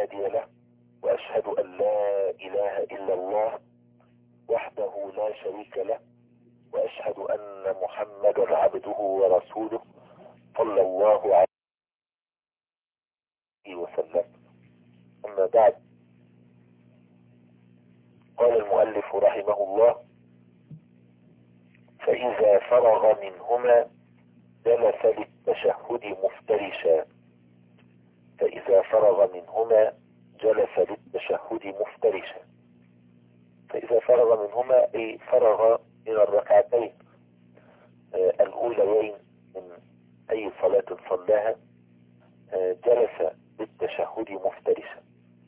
هادي له، وأشهد أن لا إله إلا الله وحده لا شريك له، وأشهد أن محمدا عبده ورسوله صلى الله عليه وسلم. أما بعد، قال المؤلف رحمه الله: فإذا فرغ منهما جلس للتشهد مفترشا. فإذا فرغ منهما جلس للتشهد مفترشا. فإذا فرغ منهما أي فرغ من الركعتين الأوليين من أي صلاة صلاها، جلس للتشهد مفترشا.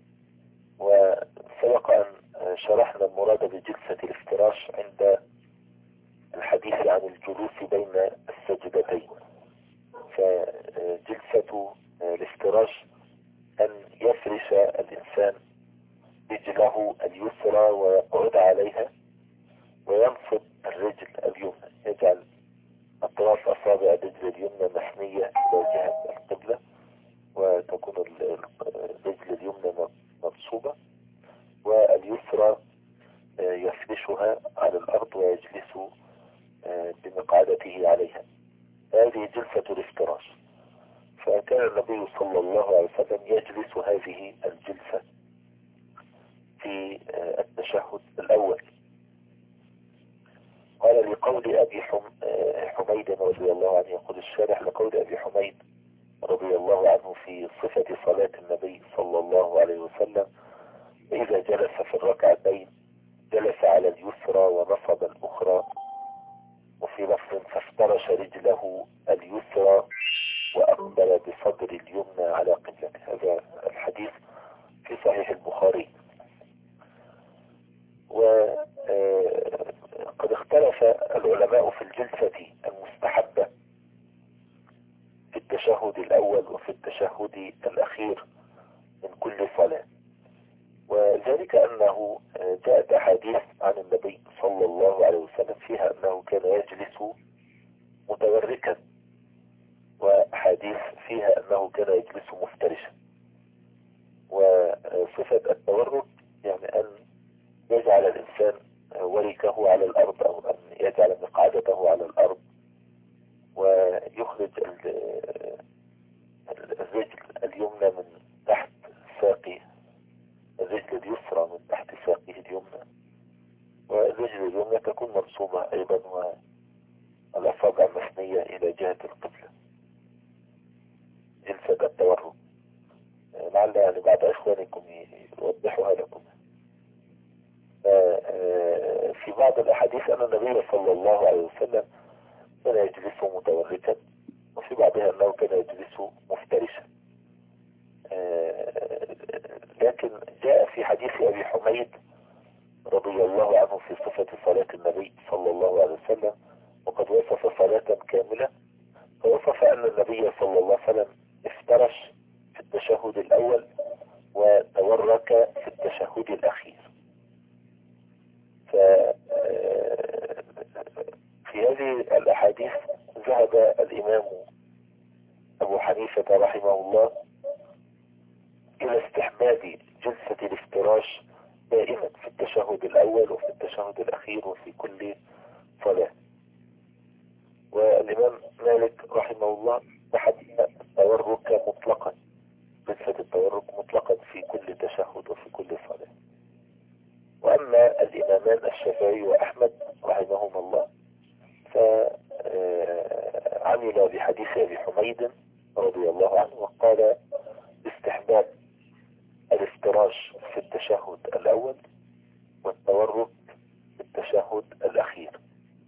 وسبق أن شرحنا المراد بجلسة الافتراش عند الحديث عن الجلوس بين السجدتين. فجلسة الافتراش أن يفرش الإنسان رجله اليسرى ويقعد عليها، وينصب الرجل اليمنى، يجعل أطراف أصابع الرجل اليمنى محنية إلى جهة القبلة، وتكون الرجل اليمنى منصوبة، واليسرى يفرشها على الأرض ويجلس بمقعدته عليها. هذه جلسة الافتراش. فكان النبي صلى الله عليه وسلم يجلس هذه الجلسة في التشهد الأول. قال لقول أبي حميد رضي الله عنه، يقول الشارح: لقول أبي حميد رضي الله عنه في صفة صلاة النبي صلى الله عليه وسلم: إذا جلس في الركعتين جلس على اليسرى ونصب الأخرى، وفي لفظ فافترش رجله اليسرى وأقبل بصدر اليمنى على قبلته. هذا الحديث في صحيح البخاري. وقد اختلف العلماء في الجلسة المستحبة في التشهد الأول وفي التشهد الأخير من كل صلاة، وذلك أنه جاءت أحاديث عن النبي صلى الله عليه وسلم فيها أنه كان يجلس متوركا، وأحاديث فيها أنه كان يجلس مفترشا. وصفة التورك يعني أن يجعل الإنسان وركه على الأرض، أو أن يجعل مقعدته على الأرض، ويخرج الرجل اليمنى من تحت ساقه، الرجل اليسرى من تحت ساقه اليمنى، والرجل اليمنى تكون منصوبة أيضا، والأصابع مثنية إلى جهة القبلة. جلسة التورك لعل يعني بعض إخوانكم يوضحها لكم. في بعض الأحاديث أن النبي صلى الله عليه وسلم كان يجلس متوركا، وفي بعضها أنه كان يجلس مفترشا. لكن جاء في حديث أبي حميد رضي الله عنه في صفة صلاة النبي صلى الله عليه وسلم، وقد وصف صلاة كاملة، فوصف أن النبي صلى الله عليه وسلم افترش في التشهد الأول وتورك في التشهد الأخير. في هذه الأحاديث ذهب الإمام أبو حنيفة رحمه الله إلى استحباب جلسة الافتراش دائما في التشهد الأول وفي التشهد الأخير وفي كل صلاة. والإمام مالك رحمه الله تحب التورك مطلقا، جلسة التورك مطلقا في كل تشهد وفي كل صلاة. وأما الإمامان الشافعي وأحمد رحمهما الله فعمل بحديث أبي حميد رضي الله عنه، وقال استحباب الافتراش في التشهد الأول والتورك في التشهد الأخير.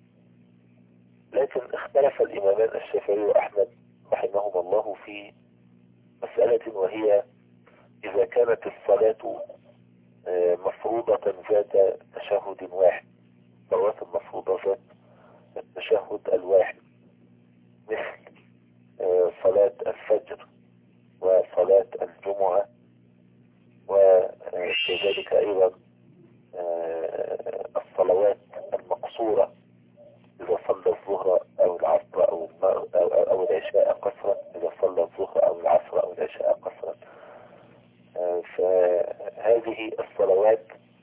لكن اختلف الإمامان الشافعي وأحمد رحمهما الله في مسألة، وهي إذا كانت الصلاة مفروضة ذات تشهد واحد، صلوات المفروضة ذات التشهد الواحد، مثل صلاة الفجر وصلاة الجمعة، وكذلك أيضا الصلوات المقصورة إذا صلى الظهر أو العصر أو العشاء قصرا، إذا صلى الظهر أو العصر أو العشاء قصرا. فهذه الصلوات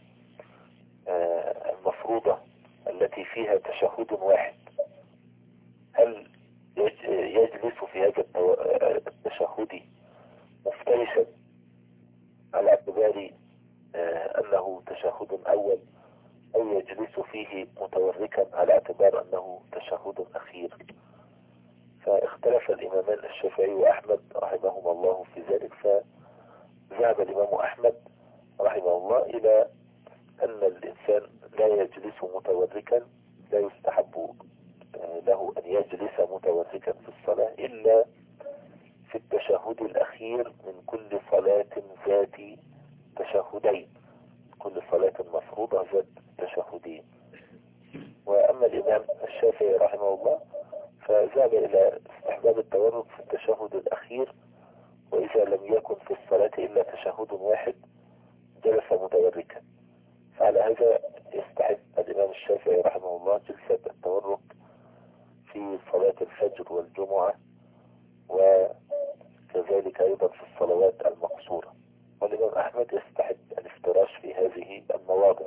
المفروضة التي فيها تشهد واحد، هل يجلس في هذا التشهد مفترشا على اعتبار أنه تشهد أول، أو يجلس فيه متوركا على اعتبار أنه تشهد أخير؟ فاختلف الإمامان الشافعي وأحمد رحمهما الله في ذلك. فذهب الإمام أحمد رحمه الله إلى أن الإنسان لا يجلس متوركا، لا يستحب له أن يجلس متوركا في الصلاة إلا في التشهد الأخير من كل صلاة ذات تشهدين، كل صلاة مفروضة ذات تشهدين. وأما الإمام الشافعي رحمه الله فذهب إلى استحباب التورك في التشهد الأخير، وإذا لم يكن في الصلاة إلا تشهد واحد جلس متوركا. فعلى هذا يستحب الإمام الشافعي رحمه الله جلسة التورك في صلاة الفجر والجمعة، وكذلك أيضا في الصلوات المقصورة. والإمام أحمد يستحب الافتراش في هذه المواضع.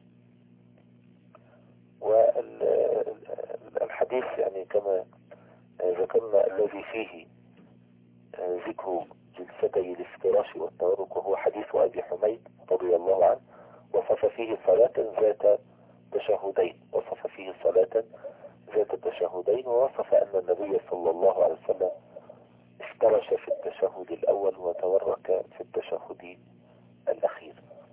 والحديث يعني كما ذكرنا الذي فيه ذكر جلستي الافتراش والتورك وهو حديث أبي حميد رضي الله عنه، وصف فيه صلاة ذات تشهدين، وصف فيه صلاة ذات تشهدين، ووصف أن النبي صلى الله عليه وسلم افترش في التشهد الأول وتورك في التشهد الأخير.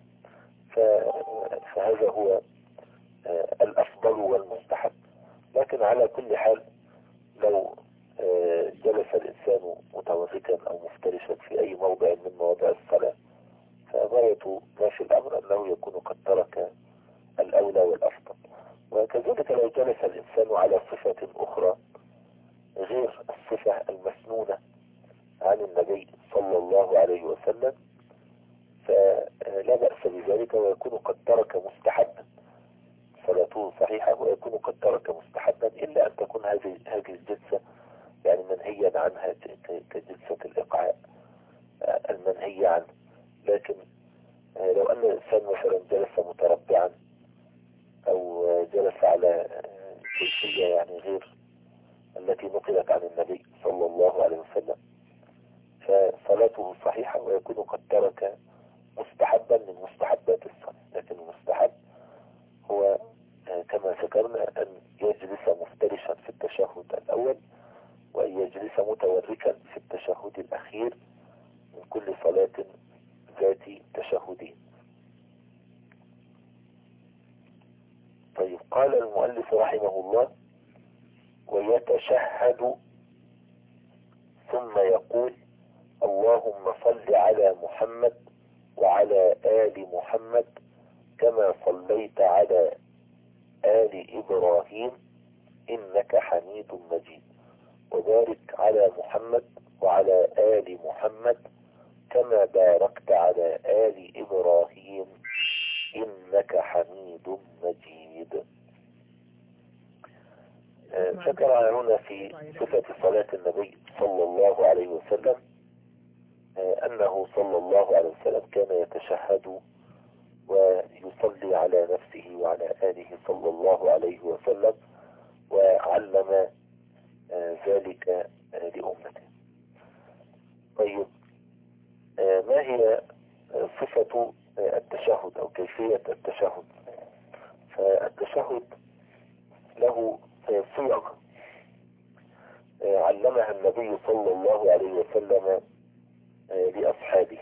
فهذا هو الأفضل والمستحب. لكن على كل حال لو جلس الإنسان متوركا أو مفترشا في أي موضع من مواضع الصلاة، فغاية ما في الأمر أنه يكون قد ترك الأولى والأفضل. وكذلك لو جلس الإنسان على صفة أخرى غير الصفة المسنونة عن النبي صلى الله عليه وسلم فلا بأس بذلك، ويكون قد ترك مستحبا، صلاته صحيحة ويكون قد ترك مستحبا، إلا أن تكون هذه الجلسة يعني منهيا عنها كجلسة الإقعاء المنهي عنه. لكن لو أن الإنسان مثلا جلس متربعا أو جلس على جلسية يعني غير التي نقلت عن النبي صلى الله عليه وسلم فصلاته صحيحة ويكون قد ترك مستحبا من مستحبات الصلاة. لكن المستحب هو كما ذكرنا أن يجلس مفترشا في التشهد الأول، وأن يجلس متوركا في التشهد الأخير من كل صلاة ذات تشهدين. طيب، قال المؤلف رحمه الله: ويتشهد ثم يقول: اللهم صل على محمد وعلى آل محمد كما صليت على آل إبراهيم إنك حميد مجيد، وبارك على محمد وعلى آل محمد كما باركت على آل إبراهيم إنك حميد مجيد. ذكر هنا في صفة صلاة النبي صلى الله عليه وسلم أنه صلى الله عليه وسلم كان يتشهد ويصلي على نفسه وعلى آله صلى الله عليه وسلم، وعلم ذلك لأمته. طيب، ما هي صفة التشهد أو كيفية التشهد؟ فالتشهد له صيغ علمها النبي صلى الله عليه وسلم لأصحابه،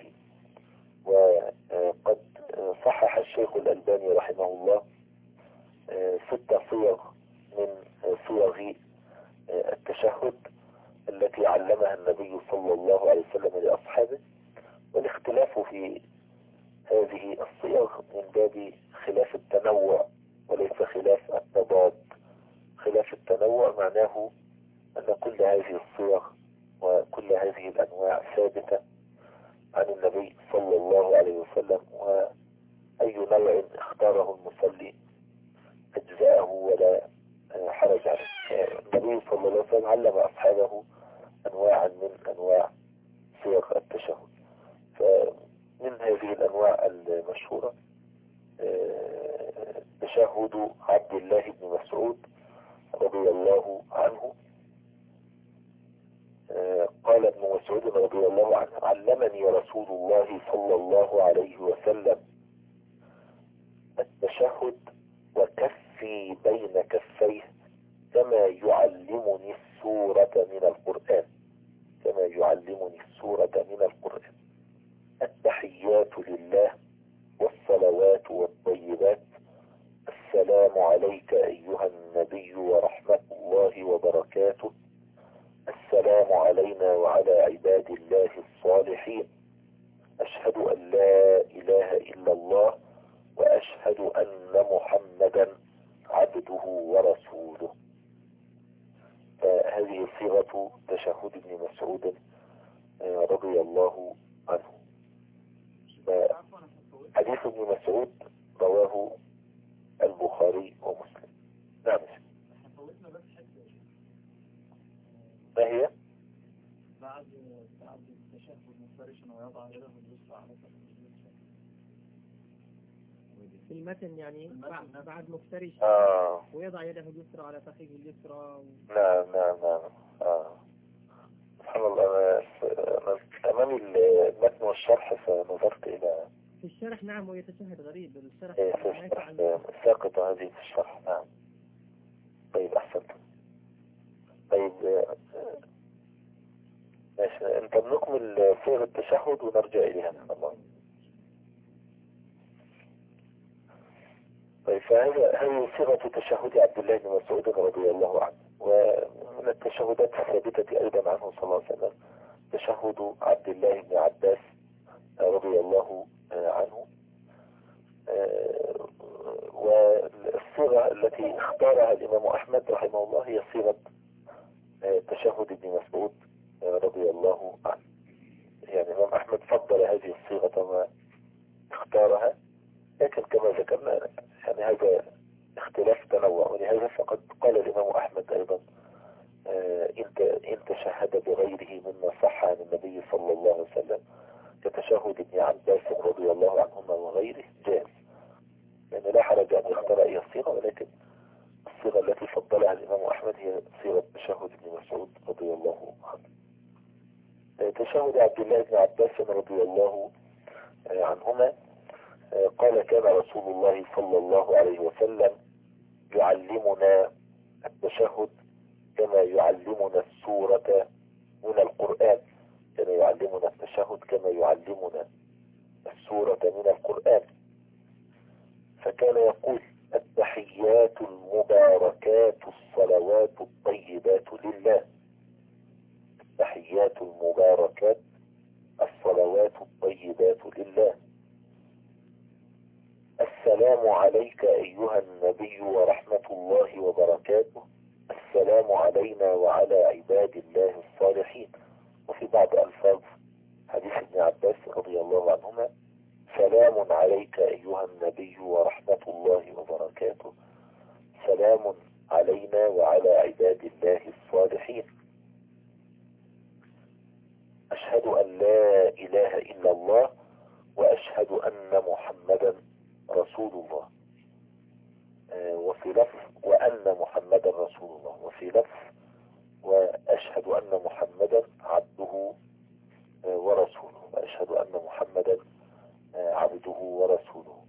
وقد صحح الشيخ الألباني رحمه الله 6 صيغ من صيغ التشهد التي علمها النبي صلى الله عليه وسلم لأصحابه. والاختلاف في هذه الصيغ من باب خلاف التنوع وليس خلاف التضاد. خلاف التنوع معناه أن كل هذه الصيغ وكل هذه الأنواع ثابتة عن النبي صلى الله عليه وسلم، وأي نوع اختاره المصلي أجزاءه ولا حرج عليه. النبي صلى الله عليه وسلم علم أصحابه أنواعا من أنواع صيغ التشهد. فمن هذه الأنواع المشهورة تشهد عبد الله بن مسعود رضي الله عنه. قال ابن مسعود رضي الله عنه: علمني رسول الله صلى الله عليه وسلم التشهد وكفي بين كفيه كما يعلمني السورة من القرآن، كما يعلمني السورة من القرآن. التحيات لله والصلوات والطيبات، السلام عليك أيها النبي ورحمة الله وبركاته، السلام علينا وعلى عباد الله الصالحين، أشهد أن لا إله إلا الله وأشهد أن محمدا عبده ورسوله. فهذه صيغة تشهد ابن مسعود رضي الله عنه. حديث ابن مسعود رواه البخاري ومسلم. نعم. ما هي؟ بعد التشهد مفترشا ويضع يده اليسرى على فخذه اليسرى في المتن، يعني بعد مفترش ويضع يده اليسرى على فخذه اليسرى نعم نعم نعم. سبحان الله، أنا أمامي المتن والشرح فنظرت إلى في الشرح. نعم، ويتشهد غريب الشرح في الشرح ساقطة هذه في الشرح. نعم. طيب أحسنت. طيب ماشي، انت بنكمل صيغ التشهد ونرجع إليها إن شاء الله. طيب هذه صيغة تشهد عبد الله بن مسعود رضي الله عنه. ومن التشهدات الثابتة أيضا عنه صلى الله عليه وسلم تشهد عبد الله بن عباس رضي الله عنه. والصيغة التي اختارها الإمام أحمد رحمه الله هي صيغة تشهد ابن مسعود رضي الله عنه. يعني الإمام أحمد فضل هذه الصيغة وما اختارها، لكن كما ذكرنا يعني هذا اختلاف تنوع، ولهذا فقد قال الإمام أحمد أيضا إن تشهد بغيره مما صح عن النبي صلى الله عليه وسلم كتشهد ابن عباس رضي الله عنهما وغيره جاز، يعني لا حرج أن يختار أي صيغة، ولكن الصيغة التي فضلها الإمام أحمد هي صيغة تشهد ابن مسعود رضي الله عنه. تشهد عبد الله بن عباس رضي الله عنهما قال: كان رسول الله صلى الله عليه وسلم يعلمنا التشهد كما يعلمنا السورة من القرآن، كان يعلمنا التشهد كما يعلمنا السورة من القرآن. فكان يقول: التحيات المباركات الصلوات الطيبات لله، التحيات المباركات الصلوات الطيبات لله، السلام عليك أيها النبي ورحمة الله وبركاته، السلام علينا وعلى عباد الله الصالحين. وفي بعض ألفاظ حديث ابن عباس رضي الله عنهما: سلام عليك أيها النبي ورحمة الله وبركاته، سلام علينا وعلى عباد الله الصالحين، أشهد أن لا إله إلا الله وأشهد أن محمدا رسول الله. وفي لفظ وأن محمدا رسول الله، وفي لفظ وأشهد أن محمدا عبده ورسوله، وأشهد أن محمدا عبده ورسوله.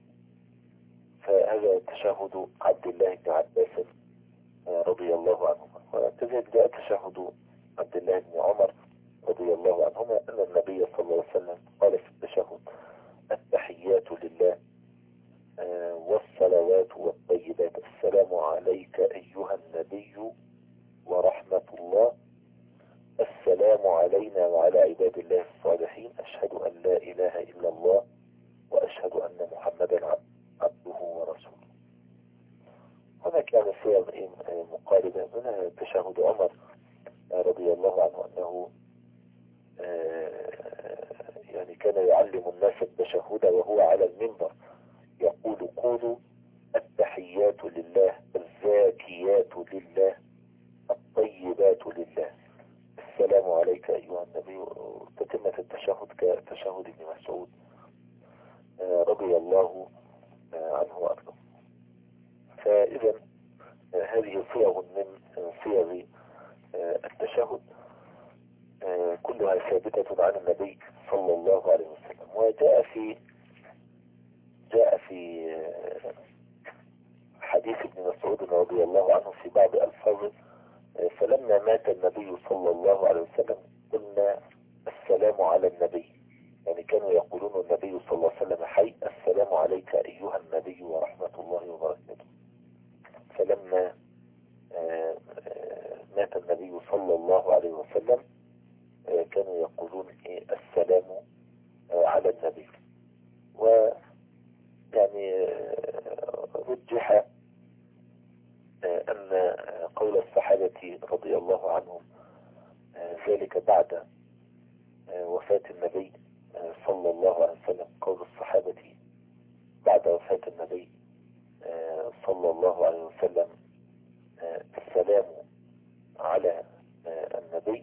فهذا تشهد عبد الله بن عباس رضي الله عنهما. وكذلك جاء تشهد عبد الله بن عمر رضي الله عنهما أن النبي صلى الله عليه وسلم قال في التشهد: التحيات لله والصلوات والطيبات، السلام عليك أيها النبي ورحمة الله، السلام علينا وعلى عباد الله الصالحين، أشهد أن لا إله إلا الله وأشهد أن محمدا عبده ورسوله. هنا كان صيغ مقاربة من تشهد عمر رضي الله عنه أنه يعني كان يعلم الناس التشهد وهو على المنبر يقول: قولوا التحيات لله الزاكيات لله الطيبات لله، السلام عليك أيها النبي. تتمة التشهد كتشهد ابن مسعود رضي الله عنه وأرضاه. فإذا هذه صيغ من صيغ التشهد كلها ثابتة عن النبي صلى الله عليه وسلم. وجاء في حديث ابن مسعود رضي الله عنه في بعض ألفاظه: فلما مات النبي صلى الله عليه وسلم قلنا السلام على النبي. يعني كانوا يقولون النبي صلى الله عليه وسلم حي: السلام عليك أيها النبي ورحمة الله وبركاته. فلما مات النبي صلى الله عليه وسلم كانوا يقولون السلام على النبي. ويعني رجح أن قول الصحابة رضي الله عنهم ذلك بعد وفاة النبي صلى الله عليه وسلم، قول الصحابة بعد وفاة النبي صلى الله عليه وسلم السلام على النبي،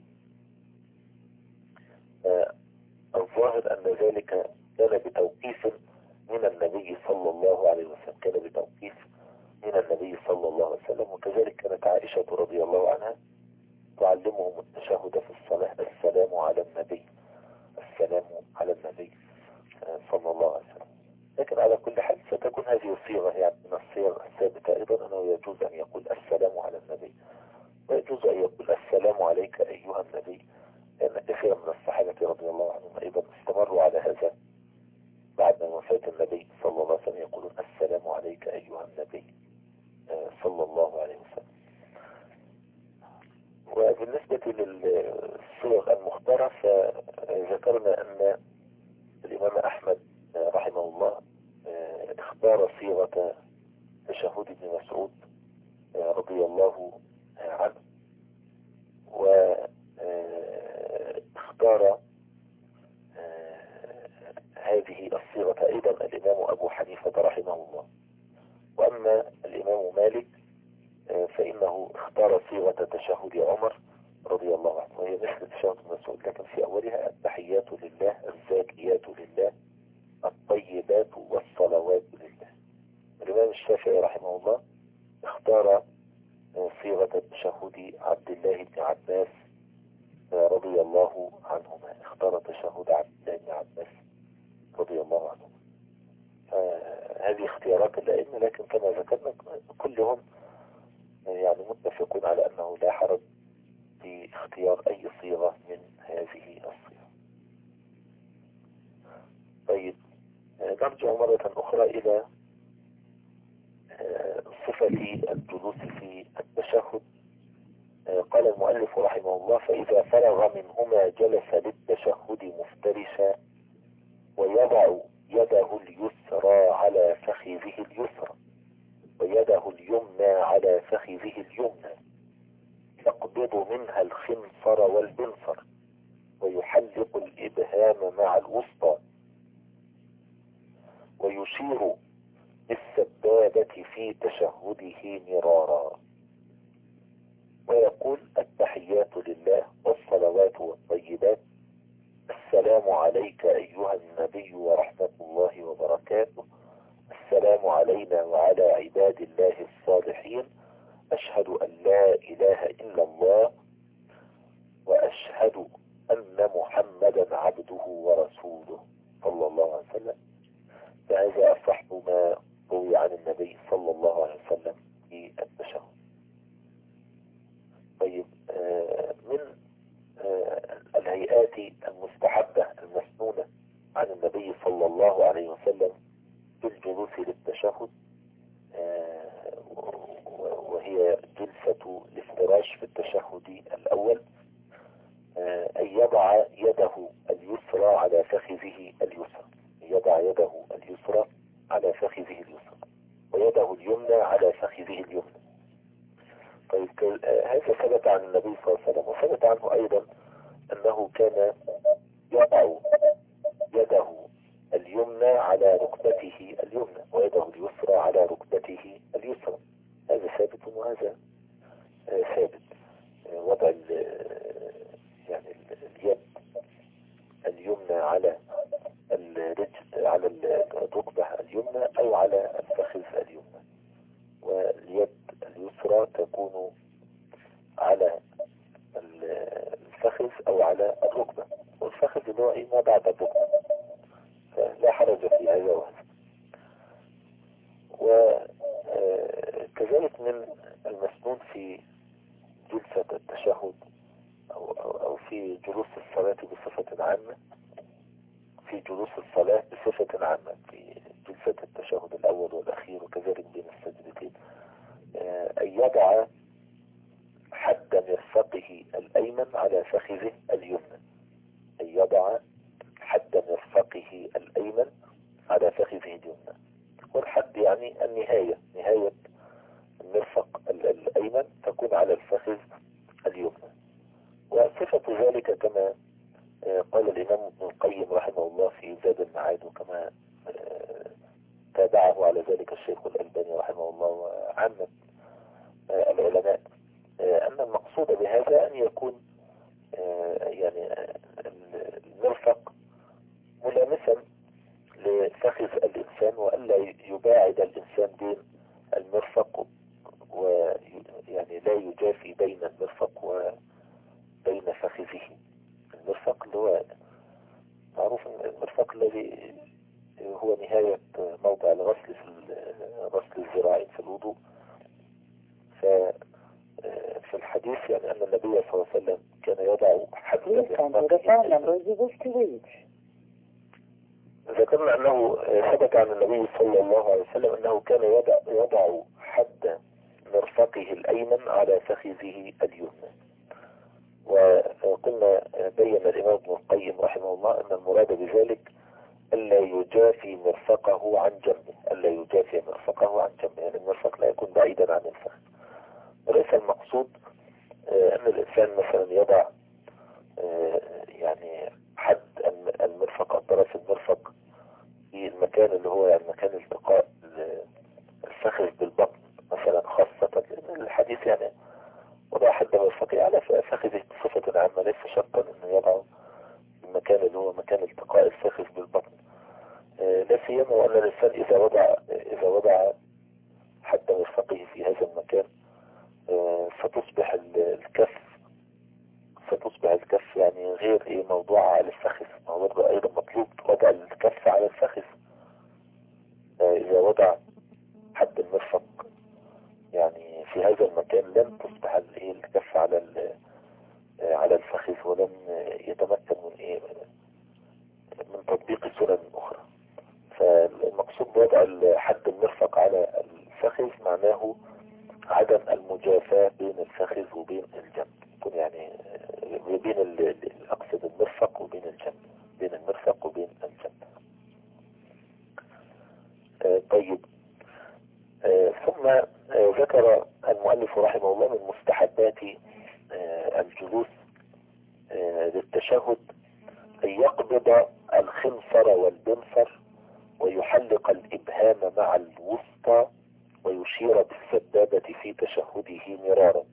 الظاهر أن ذلك كان بتوقيف من النبي صلى الله عليه وسلم، كان بتوقيف من النبي صلى الله عليه وسلم. وكذلك كانت عائشة رضي الله عنها تعلمهم التشهد في الصلاة: السلام على النبي، السلام على النبي صلى الله عليه وسلم. لكن على كل حال ستكون هذه الصيغة يعني من الصيغ الثابتة أيضا، أنه يجوز أن يقول السلام على النبي، ويجوز أن يقول السلام عليك أيها النبي، لأن كثيرا من الصحابة رضي الله عنهم أيضا استمروا على هذا بعد وفاة النبي صلى الله عليه وسلم، يقولون السلام عليك أيها النبي صلى الله عليه وسلم. وبالنسبة للصيغ المختارة فذكرنا أن الإمام أحمد رحمه الله اختار صيغة تشهد ابن مسعود رضي الله عنه، واختار هذه الصيغة أيضا الإمام أبو حنيفة رحمه الله. وأما الإمام مالك فإنه اختار صيغة تشهد عمر رضي الله عنه، وهي مثل تشهد ابن مسعود لكن في أولها: التحيات لله، الزاكيات لله، الطيبات والصلوات لله. الإمام الشافعي رحمه الله اختار صيغة التشهد عبد الله بن عباس رضي الله عنهما، اختار تشهد عبد الله بن عباس رضي الله عنهما. هذه اختيارات الأئمة، لكن كما ذكرنا كلهم يعني متفقون على أنه لا حرج في اختيار أي صيغة من هذه الصيغ. طيب، نرجع مرة أخرى إلى صفة الجلوس في التشهد. قال المؤلف رحمه الله: فإذا فرغ منهما جلس للتشهد مفترشا، ويضع يده اليسرى على فخذه اليسرى ويده اليمنى على فخذه اليمنى، يقبض منها الخنصر والبنصر، ويحلق الإبهام مع الوسطى، ويشير بالسبابة في تشهده مرارا، ويقول: التحيات لله والصلوات والطيبات، السلام عليك أيها النبي ورحمة الله وبركاته، السلام علينا وعلى عباد الله الصالحين، أشهد أن لا إله إلا الله، وأشهد أن محمدا عبده ورسوله صلى الله عليه وسلم. فهذا أصح ما روي عن النبي صلى الله عليه وسلم في التشهد. طيب، من الهيئات المستحبة المسنونة عن النبي صلى الله عليه وسلم في الجلوس للتشهد، وهي جلسة الافتراش في التشهد الأول، أن يضع يده اليسرى على فخذه اليسرى، يضع يده اليسرى على فخذه اليسرى، ويده اليمنى على فخذه اليمنى. طيب، هذا ثبت عن النبي صلى الله عليه وسلم، وثبت عنه أيضا أنه كان يضع يده اليمنى على ركبته اليمنى، ويده اليسرى على ركبته اليسرى. هذا ثابت وهذا ثابت. وضع يعني اليد اليمنى على الرجل على الركبة أو على الفخذ اليمنى، واليد اليسرى تكون على الفخذ أو على الركبة، والفخذ اللي هو ما بعد الركبة، فلا حرج في هذا وهذا. وكذلك من المسنون في جلسة التشهد أو في جلوس الصلاة بصفة عامة، في جلوس الصلاة بصفة عامة، في جلسة التشهد الأول والأخير وكذلك بين السجدتين، أن يضع حد مرفقه الأيمن على فخذه اليمنى، أن يضع حد مرفقه الأيمن على فخذه اليمنى. والحد يعني النهاية، نهاية المرفق الأيمن تكون على الفخذ اليمنى. وصفة ذلك كما قال الإمام ابن القيم رحمه الله في زاد المعاد، وكما تابعه على ذلك الشيخ الألباني رحمه الله وعامة العلماء، أن المقصود بهذا أن يكون يعني المرفق ملامسا لفخذ الإنسان، وألا يباعد الإنسان بين المرفق، ويعني لا يجافي بين المرفق وبين فخذه. المرفق اللي هو معروف المرفق الذي هو نهاية موضع الغسل في غسل الذراعين في الوضوء. في الحديث يعني أن النبي صلى الله عليه وسلم كان يضع حدا ذكرنا أنه ثبت عن النبي صلى الله عليه وسلم أنه كان يضع حد مرفقه الأيمن على فخذه اليمنى. وقلنا بين الإمام ابن القيم رحمه الله أن المراد بذلك ألا يجافي مرفقه عن جنبه، ألا يجافي مرفقه عن جنبه، يعني المرفق لا يكون بعيدا عن الفخذ. وليس المقصود أن الإنسان مثلا يضع يعني حد المرفق، الطرف المرفق في المكان اللي هو مكان التقاء الفخذ بالبطن مثلا، خاصة لأن الحديث يعني وضع حد مرفقه على فخذه بصفة عامة، ليس شرطا أنه يضع المكان اللي هو مكان التقاء الفخذ بالبطن، لا سيما وأن الإنسان إذا وضع حد مرفقه في هذا المكان فتصبح الكف يعني غير موضوع على الفخذ. برضه أيضا مطلوب وضع الكف على الفخذ. إذا وضع حد المرفق يعني في هذا المكان لن تصبح الكف على الفخذ، ولن يتمكن من تطبيق سنن أخرى. فالمقصود بوضع حد المرفق على الفخذ معناه عدم المجافاة بين الفخذ وبين الجنب، يكون يعني بين أقصد المرفق وبين الجنب، بين المرفق وبين الجنب. طيب، ثم ذكر المؤلف رحمه الله من مستحبات الجلوس للتشهد أن يقبض الخنصر والبنصر ويحلق الإبهام مع الوسطى ويشير بالسبابة في تشهده مرارا.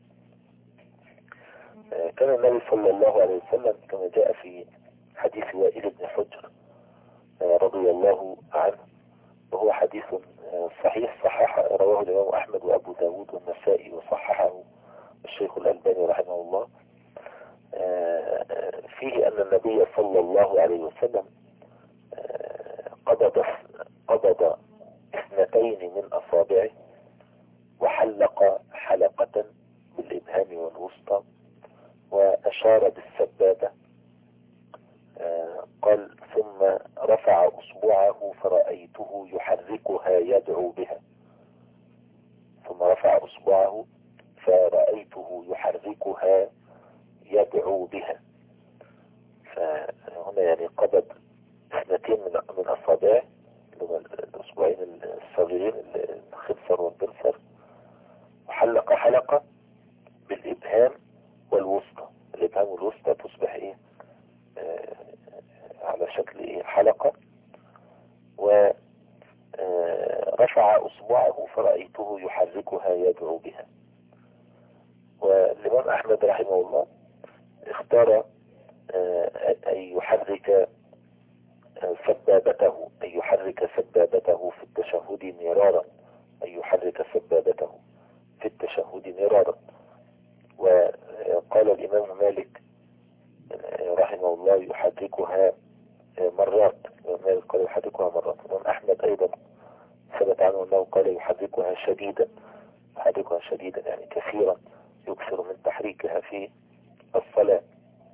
كان النبي صلى الله عليه وسلم كما جاء في حديث وائل بن حجر رضي الله عنه، وهو حديث صحيح رواه الإمام أحمد وأبو داود والنسائي وصححه الشيخ الألباني رحمه الله، فيه أن النبي صلى الله عليه وسلم قبض 2 من أصابعه وحلق حلقة بالإبهام والوسطى وأشار بالسبابة. قال ثم رفع أصبعه فرأيته يحركها يدعو بها، ثم رفع أصبعه فرأيته يحركها يدعو بها. فهنا يعني قبض 2 من أصابعه، الأصبعين الصغيرين الخنصر والبنصر، وحلق حلقة بالإبهام والوسطى. الإبهام والوسطى تصبح على شكل حلقة. ورفع أصبعه فرأيته يحركها يدعو بها. والإمام أحمد رحمه الله اختار أن يحرك سبابته في التشهد وقال يحركها شديدا، يحركها شديدا يعني كثيرا، يكثر من تحريكها في الصلاة.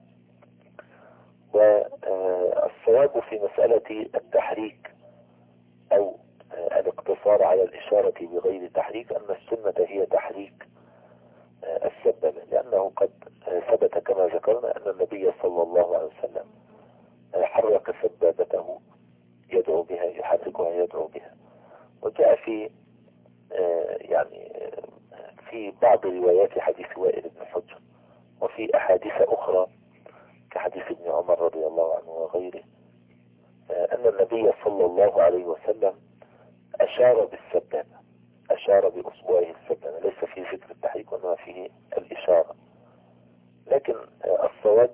والصواب في مسألة التحريك أو الاقتصار على الإشارة بغير تحريك أن السنة هي تحريك السبابة، لأنه قد ثبت كما ذكرنا أن النبي صلى الله عليه وسلم حرك سبابته يدعو بها، يحركها يدعو بها. وجاء في يعني في بعض روايات حديث وائل بن حجر، وفي أحاديث أخرى كحديث ابن عمر رضي الله عنه وغيره أن النبي صلى الله عليه وسلم أشار بالسبابة، أشار بأصبعه السبابة، ليس في ذكر التحريك وإنما فيه الإشارة. لكن الصواب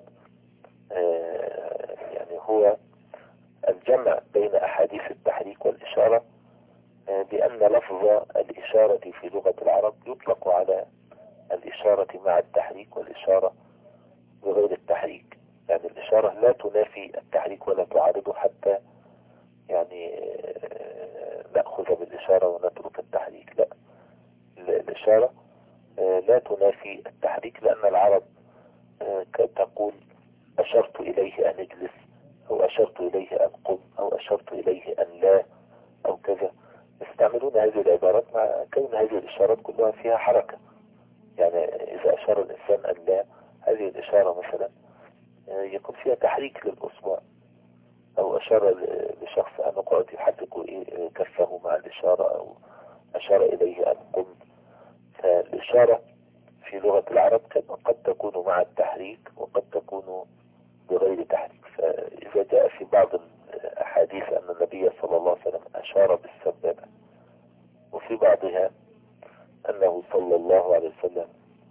يعني هو الجمع بين أحاديث التحريك والإشارة، بأن لفظ الإشارة في لغة العرب يطلق على الإشارة مع التحريك والإشارة بغير التحريك. يعني الإشارة لا تنافي التحريك ولا تعارضه، حتى يعني نأخذ بالإشارة ونترك التحريك، لا، الإشارة لا تنافي التحريك، لأن العرب تقول أشرت إليه أن اجلس، أو أشرت إليه أن قم، أو أشرت إليه أن لا، أو كذا. يستعملون هذه العبارات مع كون هذه الإشارات كلها فيها حركة. يعني إذا أشار الإنسان أن لا، هذه الإشارة مثلا يكون فيها تحريك للأصبع، أو أشار لشخص أن اقعد يحرك كفه مع الإشارة، أو أشار إليه أن قم. فالإشارة في لغة العرب قد تكون مع التحريك وقد تكون بغير تحريك. فإذا جاء في بعض الأحاديث أن النبي صلى الله عليه وسلم أشار بالسبابة، وفي بعضها أنه صلى الله عليه وسلم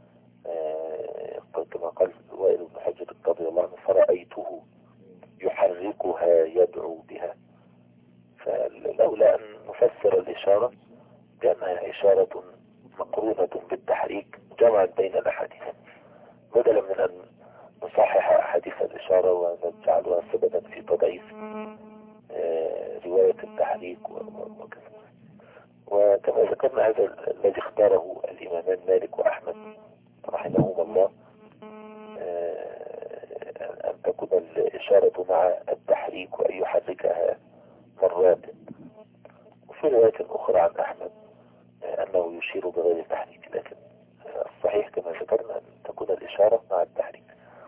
كما قال وائل بن حجر رضي الله عنه فرأيته يحركها يدعو بها. فلولا أن نفسر الإشارة بأنها إشارة مقرونة بالتحريك جمعت بين الأحاديث، بدلا من أن نصحح أحاديث الإشارة ونجعلها سببا في تضعيف رواية التحريك وكذا. وكما ذكرنا هذا الذي اختاره الإمامان مالك وأحمد رحمهما الله، أن تكون الإشارة مع التحريك وأن يحركها مرات. وفي رواية أخرى عن أحمد أنه يشير بغير تحريك، لكن الصحيح كما ذكرنا أن تكون الإشارة مع التحريك.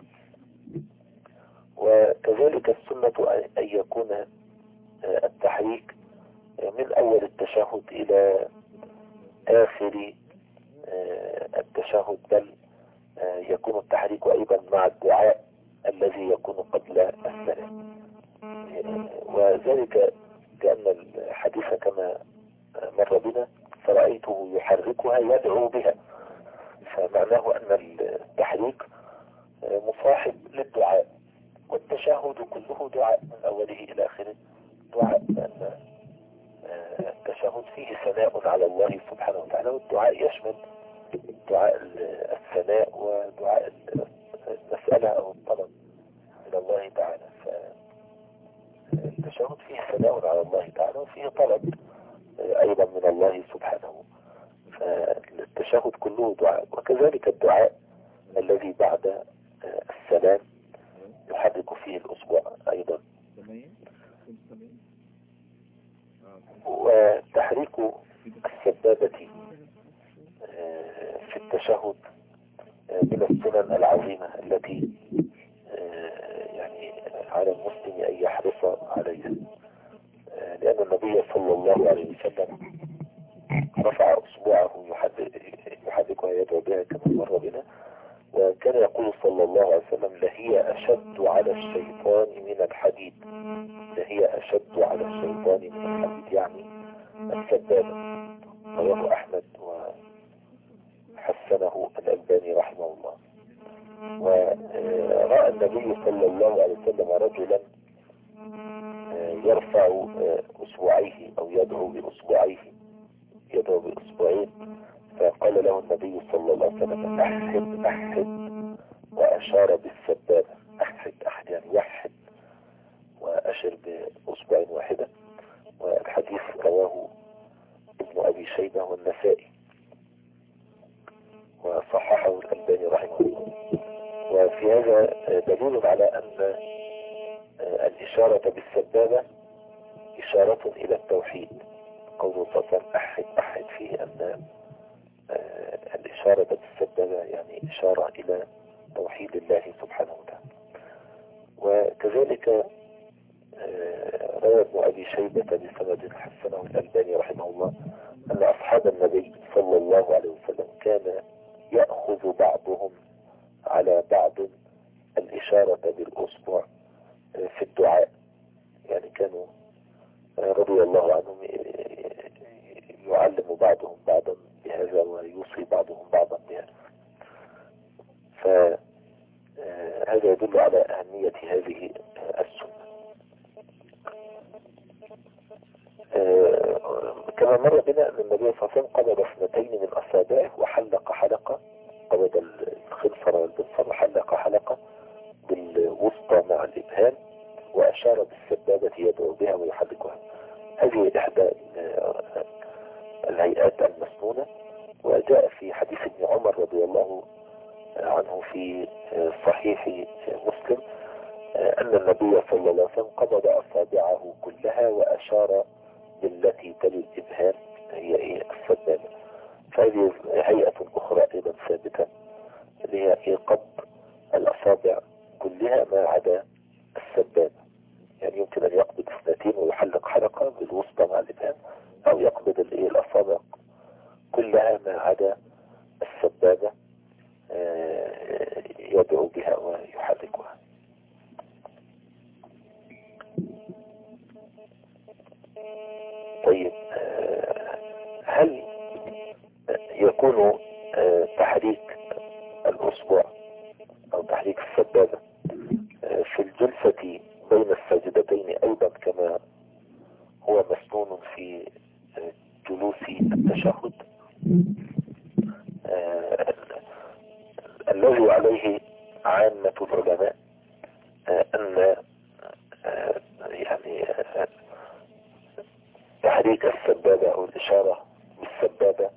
وكذلك السنة أن يكون التحريك من أول التشهد إلى آخر التشهد، بل يكون التحريك أيضا مع الدعاء الذي يكون قبل السلام. وذلك لأن الحديث كما مر بنا فرأيته يحركها يدعو بها، فمعناه أن التحريك مصاحب للدعاء، والتشهد كله دعاء من أوله إلى آخره دعاء، لأن التشهد فيه ثناء على الله سبحانه وتعالى، والدعاء يشمل دعاء الثناء ودعاء المسألة أو الطلب إلى الله تعالى. فالتشهد فيه ثناء على الله تعالى وفيه طلب أيضا من الله سبحانه، فالتشهد كله دعاء. وكذلك الدعاء الذي بعد السلام يحرك فيه الأصبع أيضا. وتحريك السبابة في التشهد من السنن العظيمة التي يعني على المسلم أن يحرص عليها، لأن النبي صلى الله عليه وسلم رفع أصبعه يحركها يدعو بها كما مر بنا، وكان يقول صلى الله عليه وسلم لهي أشد على الشيطان من الحديد، لهي أشد على الشيطان من الحديد، يعني السبابة. رواه أحمد وحسنه الألباني رحمه الله. ورأى النبي صلى الله عليه وسلم رجلا يرفع أصبعيه أو يدعو بأصبعيه، يدعو بأصبعين، فقال له النبي صلى الله عليه وسلم أحد أحد، وأشار بالسبابة. أحد أحد يعني وحد، وأشر بأصبع واحدة. والحديث رواه ابن أبي حسنه النسائي وصححه الألباني رحمه الله. وفي هذا دليل على أن الإشارة بالسبابة إشارة إلى التوحيد. قوله صلى الله عليه وسلم أحد فيه أن الإشارة بالسبابة يعني إشارة إلى توحيد الله سبحانه وتعالى. وكذلك روى ابن أبي شيبة بسند حسنه الألباني رحمه الله أن أصحاب النبي صلى الله عليه وسلم كان يأخذ بعضهم على بعض الإشارة بالأصبع في الدعاء. يعني كانوا رضي الله عنهم يعلم بعضهم بعضا بهذا ويوصي بعضهم بعضا بهذا. فهذا يدل على أهمية هذه السنة. كما مر بنا أن النبي صلى الله عليه وسلم قبض اثنتين من أصابعه وحلق حلقة، قبض الخنصر والبصر وحلق حلقة بالوسطى مع الإبهام وأشار بالسبابة يدعو بها ويحركها. هذه إحدى الهيئات المسنونة. وجاء في حديث ابن عمر رضي الله عنه في صحيح مسلم أن النبي صلى الله عليه وسلم قبض أصابعه كلها وأشار بالتي تلي الإبهام هي السبابة. فهذه هيئة أخرى أيضا ثابتة اللي هي قبض الأصابع كلها ما عدا السبابة. يعني يمكن أن يقبض اثنتين ويحلق حلقة بالوسطى مع الإبهام، أو يقبض الأصابع كلها ما عدا السبابة يدعو بها ويحركها. طيب، هل يكون تحريك الأصبع أو تحريك السبابة في الجلسة بين السجدتين أيضا كما هو مسنون في جلوس التشهد؟ الذي عليه عامة العلماء أن يعني تحريك السبابة أو الإشارة بالسبابة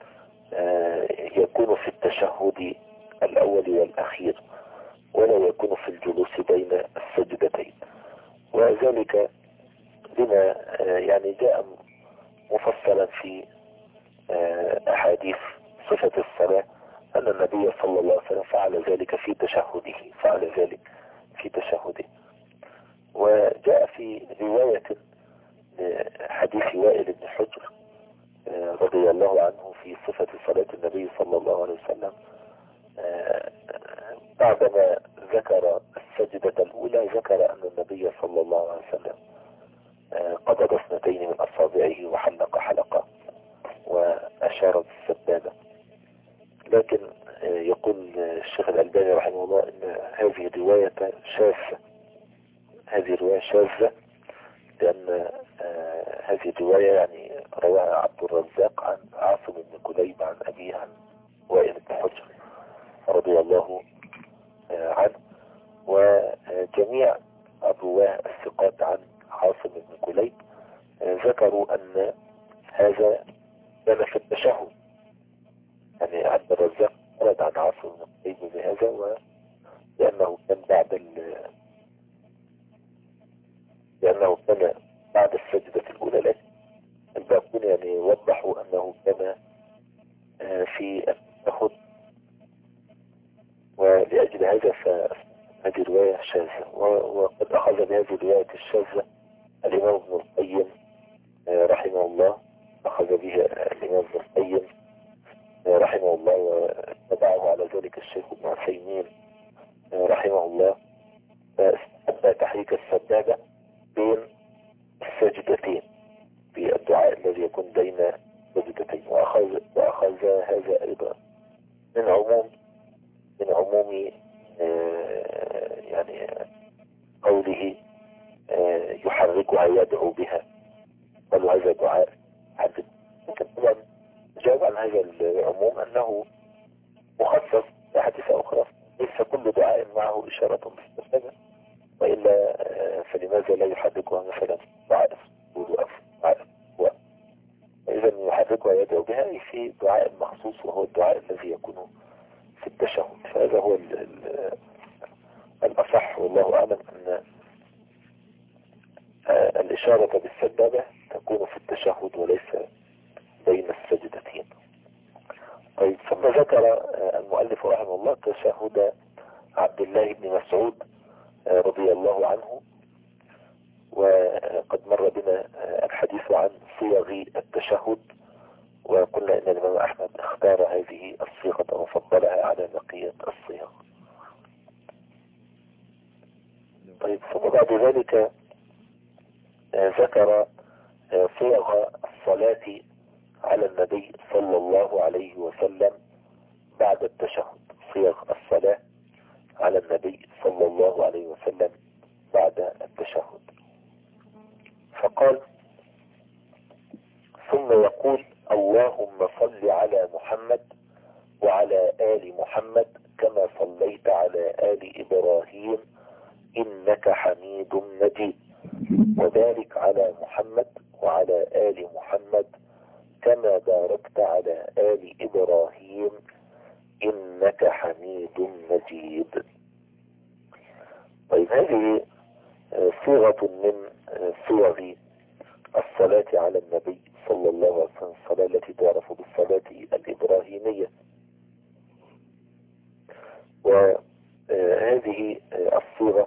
يكون في التشهد الأول والأخير، ولا يكون في الجلوس بين السجدتين. وذلك لما يعني جاء مفصلا في أحاديث صفة الصلاة أن النبي صلى الله عليه وسلم فعل ذلك في تشهده. وجاء في رواية حديث وائل بن حجر رضي الله عنه في صفة صلاة النبي صلى الله عليه وسلم بعدما ذكر السجدة الأولى ذكر أن النبي صلى الله عليه وسلم قبض اثنتين من أصابعه وحلق حلقة وأشار بالسبابة. لكن يقول الشيخ الألباني رحمه الله أن هذه الرواية شاذة، لأن هذه الرواية يعني رواها عبد الرزاق عن عاصم بن كليب عن أبيه عن وائل بن حجر رضي الله عنه. وجميع الرواه الثقات عن عاصم بن كليب ذكروا أن هذا كان في التشهد. يعني عبد الرزاق ورد عن عاصم بن كليب بهذا، ولأنه كان بعد السجدة الأولى، لكن الباقون يعني وضحوا أنه كان في التشهد. ولأجل هذا فهذه الرواية شاذة. وقد أخذ بهذه الرواية الشاذة الإمام ابن القيم رحمه الله، أخذ بها الإمام ابن القيم رحمه الله، وتبعه على ذلك الشيخ ابن عثيمين رحمه الله، فاستحب تحريك السبابة بين السجدتين في الدعاء الذي يكون بين السجدتين. وأخذ هذا أيضا من عموم يعني قوله يحركها يدعو بها، قالوا هذا دعاء حدث. لكن طبعا جاوب عن هذا العموم أنه مخصص بحادثة أخرى، ليس كل دعاء معه إشارة بالسبابة، وإلا فلماذا لا يحركها مثلا دعاء السجود أو دعاء الركوع؟ فإذا يحركها ويدعو بها أي في دعاء مخصوص، وهو الدعاء الذي يكون في التشهد. فهذا هو الأصح والله أعلم، أن الإشارة بالسبابة تكون في التشهد وليس بين السجدتين. طيب، ثم ذكر المؤلف رحمه الله تشهد عبد الله بن مسعود رضي الله عنه، وقد مر بنا الحديث عن صيغ التشهد، وقلنا ان الامام احمد اختار هذه الصيغة وفضلها على بقية الصيغ. طيب، ثم بعد ذلك ذكر صيغ الصلاة على النبي صلى الله عليه وسلم بعد التشهد، صيغ الصلاة على النبي صلى الله عليه وسلم بعد التشهد. فقال: ثم يقول: اللهم صل على محمد وعلى آل محمد كما صليت على آل إبراهيم إنك حميد مجيد، وبارك على محمد وعلى آل محمد كما باركت على آل إبراهيم إنك حميد مجيد. طيب، هذه صيغة من صيغ الصلاة على النبي صلى الله عليه وسلم، الصلاة التي تعرف بالصلاة الإبراهيمية. وهذه الصيغة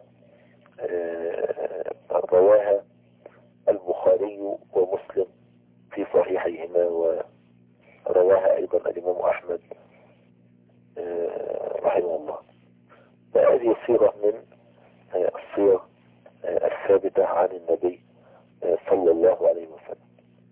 رواها البخاري ومسلم في صحيحيهما، ورواها أيضا الإمام أحمد رحمه الله. فهذه صيغة من الصيغ الثابتة عن النبي صلى الله عليه وسلم.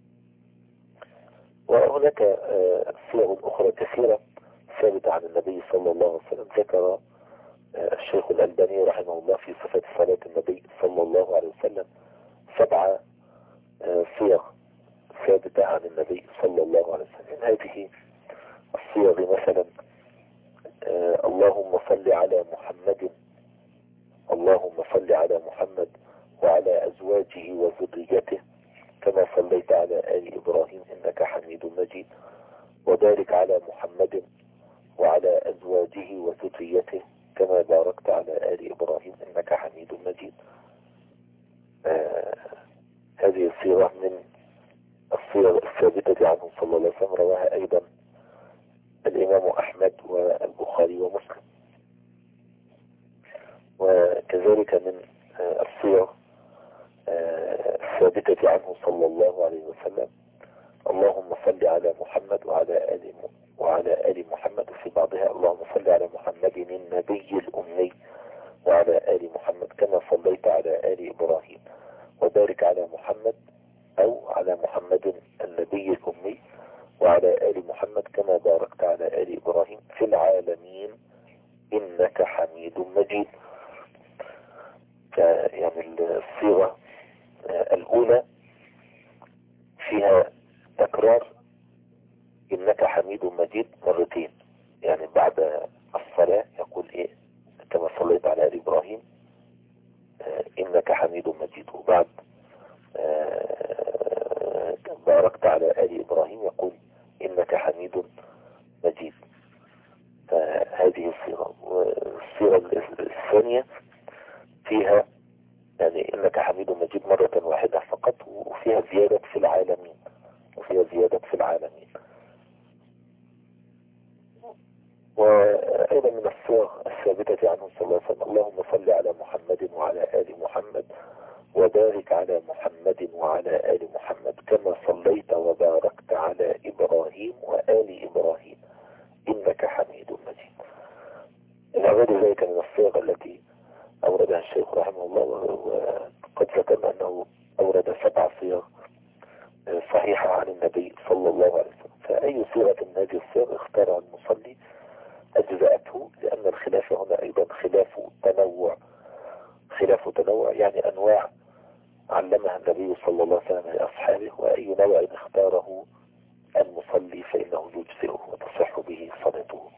وهناك صيغ أخرى كثيرة ثابتة عن النبي صلى الله عليه وسلم. ذكر الشيخ الألباني رحمه الله في صفة صلاة النبي صلى الله عليه وسلم 7 صيغ ثابتة عن النبي صلى الله عليه وسلم. من هذه الصيغ مثلا: اللهم صل على محمد، اللهم صل على محمد وعلى أزواجه وذريته كما صليت على آل إبراهيم إنك حميد مجيد، وبارك على محمد وعلى أزواجه وذريته كما باركت على آل إبراهيم إنك حميد مجيد. هذه الصيغة من الصيغ الثابتة عنه صلى الله عليه وسلم، رواها أيضا الإمام أحمد والبخاري ومسلم. وكذلك من الصيغ الثابتة عنه صلى الله عليه وسلم: اللهم صل على محمد وعلى آل محمد، وفي بعضها: اللهم صل على محمد النبي الأمي وعلى آل محمد كما صليت على آل إبراهيم، وبارك على محمد أو على محمد النبي الأمي وعلى آل محمد كما باركت على آل إبراهيم في العالمين إنك حميد مجيد. يعني الصيغة الأولى فيها تكرار إنك حميد مجيد مرتين، يعني بعد الصلاة يقول إيه؟ كما صليت على آل إبراهيم إنك حميد مجيد، وبعد باركت على آل إبراهيم يقول إنك حميد مجيد. فهذه الصيغة. والصيغة الثانية فيها يعني إنك حميد مجيد مرة واحدة فقط، وفيها زيادة في العالمين، وأيضا من الصيغ الثابتة عنه صلى الله عليه وسلم: اللهم صل على محمد وعلى آل محمد وبارك على محمد وعلى آل محمد كما صليت وباركت على إبراهيم وآل إبراهيم إنك حميد مجيد. إلى غير ذلك من الصيغ التي أوردها الشيخ رحمه الله، وقد ذكرنا أنه أورد 7 صيغ صحيحة عن النبي صلى الله عليه وسلم. فأي صيغة من هذه الصيغ اختارها المصلي أجزأته، لأن الخلاف هنا أيضا خلاف تنوع، يعني أنواع علمها النبي صلى الله عليه وسلم لأصحابه، وأي نوع اختاره المصلي فإنه يجزئه وتصح به صلاته.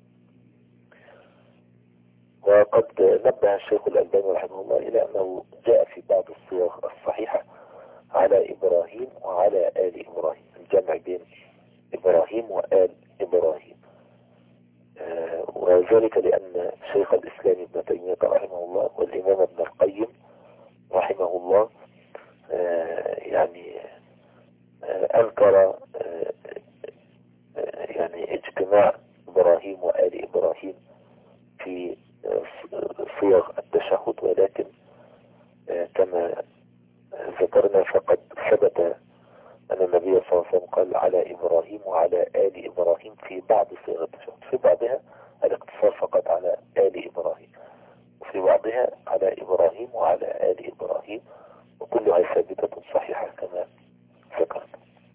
وقد نبه الشيخ الألباني رحمه الله إلى أنه جاء في بعض الصيغ الصحيحة على على إبراهيم وعلى آل إبراهيم، الجمع بين إبراهيم وآل إبراهيم. وذلك لأن شيخ الإسلام ابن تيمية رحمه الله والإمام ابن القيم رحمه الله يعني أنكر يعني اجتماع إبراهيم وآل إبراهيم في صيغ التشهد، ولكن كما ذكرنا فقد ثبت أن النبي صلى الله عليه وسلم قال على إبراهيم وعلى آل إبراهيم في بعض صيغ التشهد، في بعضها الاقتصار فقط على آل إبراهيم، وفي بعضها على إبراهيم وعلى آل إبراهيم، وكلها ثابتة صحيحة كما ذكرت.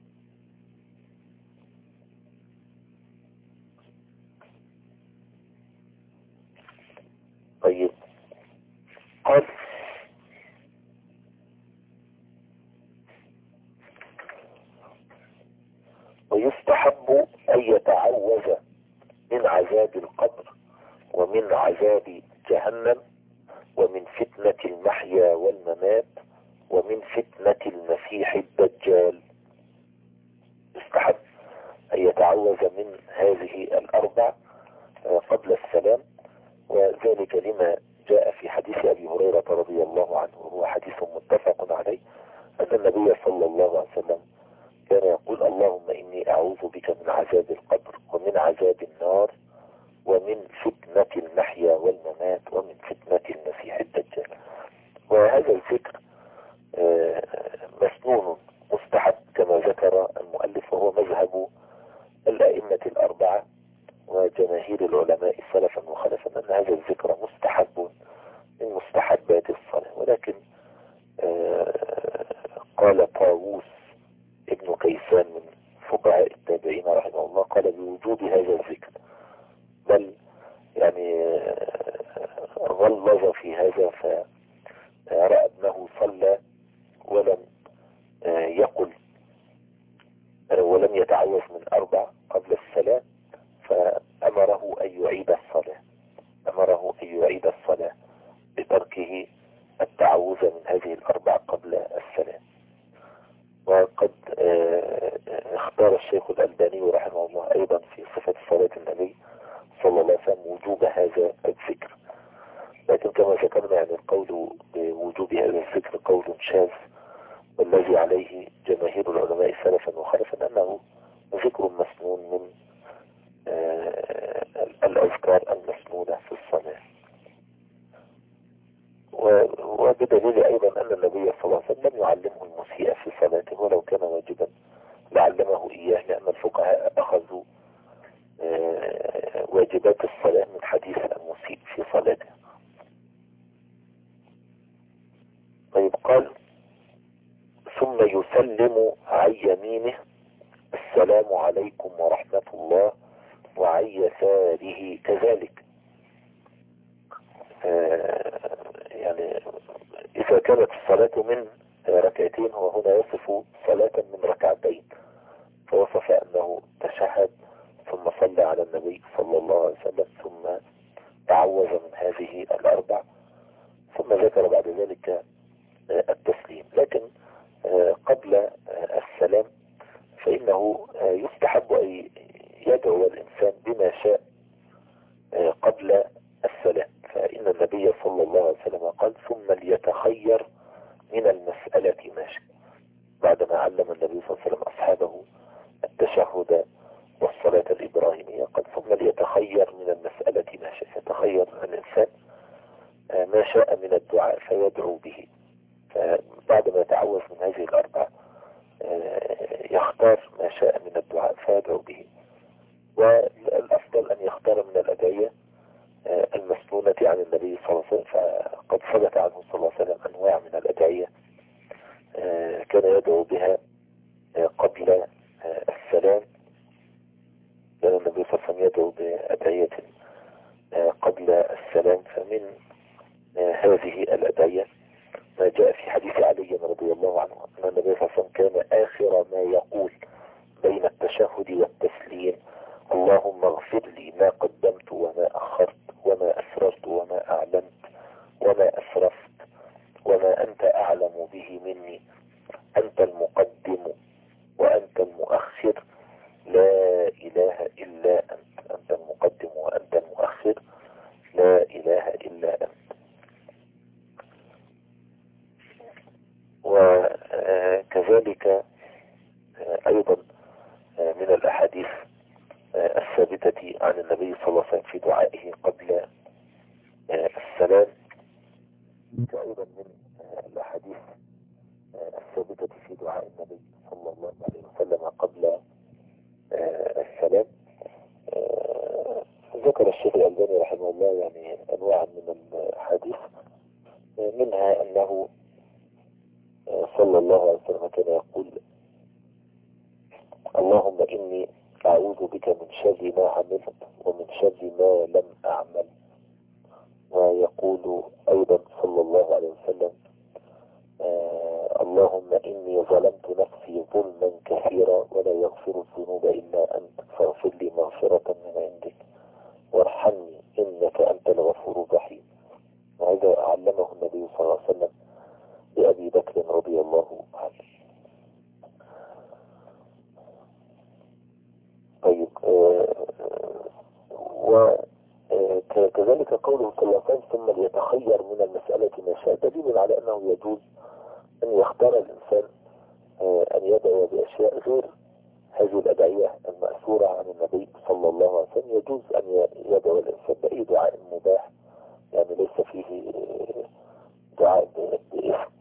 طيب قال ويستحب أن يتعوذ من عذاب القبر ومن عذاب جهنم ومن فتنة المحيا والممات ومن فتنة المسيح الدجال. يستحب أن يتعوذ من هذه الأربع قبل السلام، وذلك لما جاء في حديث أبي هريرة رضي الله عنه، وهو حديث متفق عليه، أن النبي صلى الله عليه وسلم كان يقول اللهم إني أعوذ بك من عذاب القبر ومن عذاب النار ومن فتنة المحيا والممات ومن فتنة المسيح الدجال. وهذا الذكر مسنون مستحب كما ذكر المؤلف، وهو مذهب الأئمة الأربعة وجماهير العلماء سلفا وخلفا أن هذا الذكر مستحب من مستحبات الصلاة. ولكن قال طاووس ابن كيسان من فقهاء التابعين رحمه الله قال بوجوب هذا الذكر، بل يعني غلظ في هذا، فرأى أنه صلى ولم يقل ولم يتعوذ من أربع قبل السلام، فأمره أن يعيد الصلاة، أمره أن يعيد الصلاة بتركه التعوذ من هذه الأربع قبل السلام. وقد اختار الشيخ الألباني رحمه الله أيضا في صفة صلاة النبي صلى الله عليه وسلم وجوب هذا الذكر، لكن كما ذكرنا يعني القول بوجوب هذا الذكر قول شاذ، والذي عليه جماهير العلماء سلفا وخلفا أنه ذكر مسنون من الأذكار المسنونة في الصلاة. وبدليل أيضا أن النبي صلى الله عليه وسلم لم يعلمه المسيء في صلاته، ولو كان واجبا لعلمه إياه، لأن الفقهاء أخذوا واجبات الصلاة من حديث المسيء في صلاته. طيب قال ثم يسلم عن يمينه السلام عليكم ورحمة الله، وعن يساره كذلك. يعني إذا كانت الصلاة من ركعتين، هو هنا يصف صلاة من ركعتين، فوصف أنه تشهد ثم صلى على النبي صلى الله عليه وسلم ثم تعوذ من هذه الأربع، ثم ذكر بعد ذلك التسليم. لكن قبل السلام فإنه يستحب أن يدعو الإنسان بما شاء قبل السلام، فإن النبي صلى الله عليه وسلم قال ثم ليتخير من المسألة ما شاء، بعدما علم النبي صلى الله عليه وسلم أصحابه التشهد والصلاة الإبراهيمية قال ثم ليتخير من المسألة ما شاء، يتخير الإنسان ما شاء من الدعاء فيدعو به، فبعدما يتعوذ من هذه الأربع يختار ما شاء من الدعاء فيدعو به. والأفضل أن يختار من الأدعية المسنونة عن النبي صلى الله عليه وسلم، فقد ثبت عنه صلى الله عليه وسلم أنواع من الأدعية كان يدعو بها قبل السلام، لأن النبي صلى الله عليه وسلم يدعو بأدعية قبل السلام. فمن هذه الأدعية ما جاء في حديث علي رضي الله عنه أن النبي صلى الله عليه وسلم كان آخر ما يقول بين التشهد والتسليم اللهم اغفر لي ما قدمت وما أخرت وما أسررت وما أعلنت وما أسرفت وما أنت أعلم به مني، أنت المقدم أيضا من الأحاديث الثابتة عن النبي صلى الله عليه وسلم في دعائه قبل السلام، أيضا من الأحاديث الثابتة في دعاء النبي صلى الله عليه وسلم قبل السلام. ذكر الشيخ الألباني رحمه الله يعني أنواعا من الأحاديث، منها أنه صلى الله عليه وسلم كان يقول: اللهم إني أعوذ بك من شر ما عملت ومن شر ما لم أعمل. ويقول أيضا صلى الله عليه وسلم: اللهم إني ظلمت نفسي ظلما كثيرا ولا يغفر الذنوب إلا أنت فاغفر لي مغفرة من عندك وارحمني إنك أنت الغفور الرحيم. وهذا علمه النبي صلى الله عليه وسلم لأبي بكر رضي الله عنه. طيب، وكذلك قوله صلى الله عليه وسلم: ثم ليتخير من المسألة ما شاء، دليل على أنه يجوز أن يختار الإنسان أن يدعو بأشياء غير هذه الأدعية المأثورة عن النبي صلى الله عليه وسلم. يجوز أن يدعو الإنسان بأي دعاء مباح، يعني ليس فيه دعاء بإثم،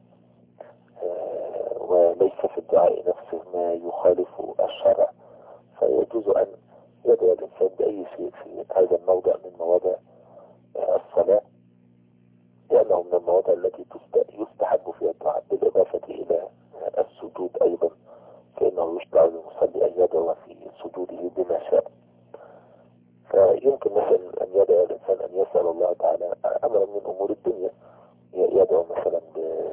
وليس في الدعاء نفسه ما يخالف الشرع، فيجوز أن يدعو الإنسان بأي شيء في هذا الموضع من مواضع الصلاة، لأنه من المواضع التي يستحب فيها الدعاء، بالإضافة إلى السجود أيضا، فإنه يشرع للمصلي أن يدعو في سجوده بما شاء. فيمكن مثلا أن يدعو الإنسان أن يسأل الله تعالى أمرا من أمور الدنيا، يدعو مثلا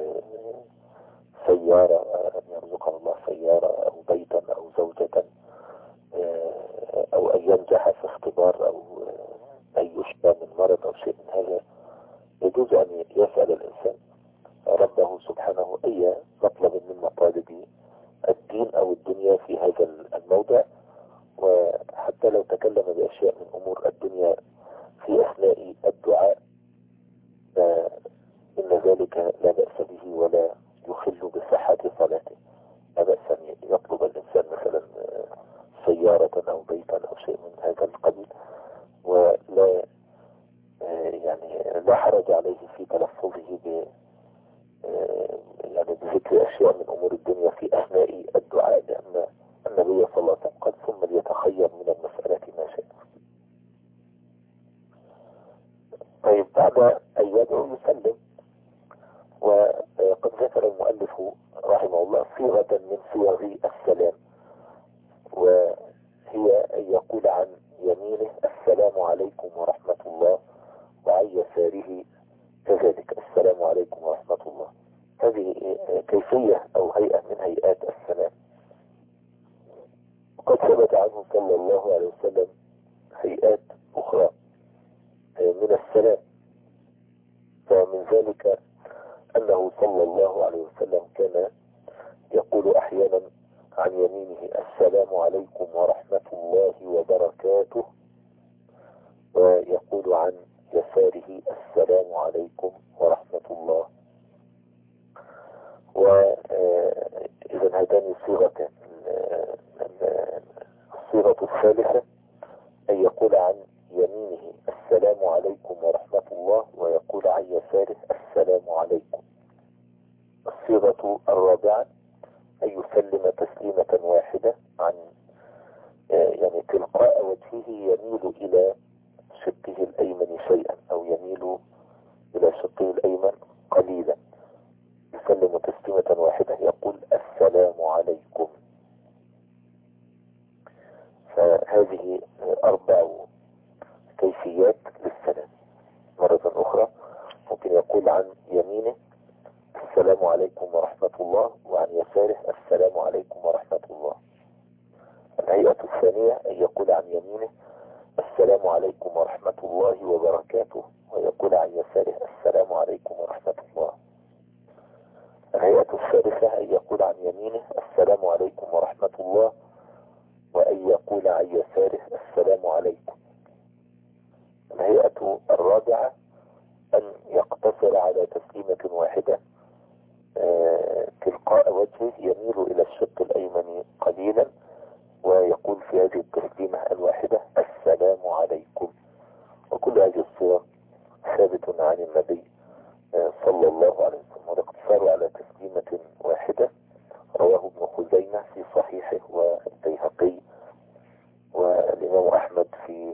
بسيارة، أن يرزقه الله سيارة أو بيتا أو زوجة، أو أن ينجح في اختبار، أو أن يشفى من مرض أو شيء من هذا. يجوز أن يسأل الإنسان ربه سبحانه أي مطلب من مطالب الدين أو الدنيا في هذا الموضع، وحتى لو تكلم بأشياء من أمور الدنيا في أثناء الدعاء إن ذلك لا بأس به ولا يخل بصحة صلاته. لا بأس أن يطلب الإنسان مثلا سيارة أو بيتا أو شيء من هذا القبيل، ولا يعني لا حرج عليه في تلفظه يعني بذكر أشياء من أمور الدنيا في أثناء الدعاء، لأن النبي صلى الله عليه وسلم قال: ثم ليتخير من المسألة ما شاء. طيب، بعد أن يدعو يسلم. وقد ذكر المؤلف رحمه الله صيغة من صيغ السلام، وهي أن يقول عن يمينه: السلام عليكم ورحمة الله، وعن يساره كذلك: السلام عليكم ورحمة الله. هذه كيفية أو هيئة من هيئات السلام. وقد ثبت عنه صلى الله عليه وسلم هيئات أخرى من السلام، فمن ذلك أنه صلى الله عليه وسلم كان يقول أحيانا عن يمينه: السلام عليكم ورحمة الله وبركاته، ويقول عن يساره: السلام عليكم ورحمة الله. وإذا هاتان الصيغتان. الصيغة الثالثة أن يقول عن يمينه: السلام عليكم ورحمة الله، ويقول عن يساره: السلام عليكم. الصيغة الرابعة أن يسلم تسليمة واحدة عن يعني تلقاء وجهه، يميل إلى شقه الأيمن شيئا، أو يميل إلى شقه الأيمن قليلا، يسلم تسليمة واحدة يقول: السلام عليكم. فهذه 4 كيفيات للسلام. مرة أخرى ممكن يقول عن يمينه: السلام عليكم ورحمة الله، وعن يساره: السلام عليكم ورحمة الله. الهيئة الثانية أن يقول عن يمينه: السلام عليكم ورحمة الله وبركاته، ويقول عن يساره: السلام عليكم ورحمة الله. الهيئة الثالثة أن يقول عن يمينه: السلام عليكم ورحمة الله، وأن يقول عن يساره: السلام عليكم. الهيئة الرابعة أن يقتصر على تسليمة واحدة تلقاء وجهه، يميل إلى الشق الأيمن قليلا في صحيحه والبيهقي والإمام أحمد في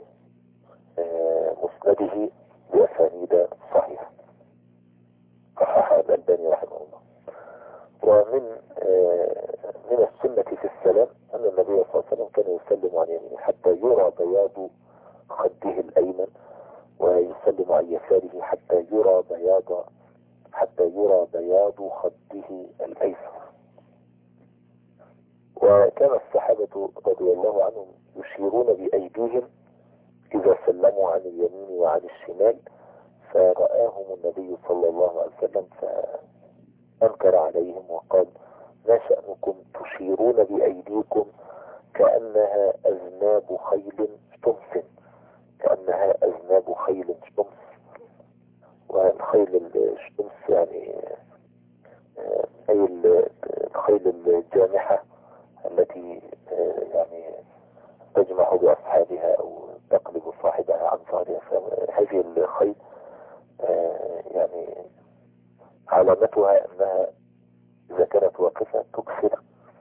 مسنده بأسانيد صحيحة صححها الألباني رحمه الله. ومن من السنة في السلام أن النبي صلى الله عليه وسلم كان يسلم عن يمينه حتى يرى بياض خده الأيمن، ويسلم عن يساره حتى يرى بياض خده الأيسر. وكان الصحابة رضي الله عنهم يشيرون بأيديهم إذا سلموا عن اليمين وعن الشمال، فرآهم النبي صلى الله عليه وسلم فأنكر عليهم وقال: ما شأنكم تشيرون بأيديكم كأنها أذناب خيل شمس، والخيل الشمس يعني أي الخيل الجامحة التي يعني تجمع بأصحابها أو تقلب صاحبها عن ظهرها. فهذه الخيل يعني علامتها أنها إذا كانت واقفة تكثر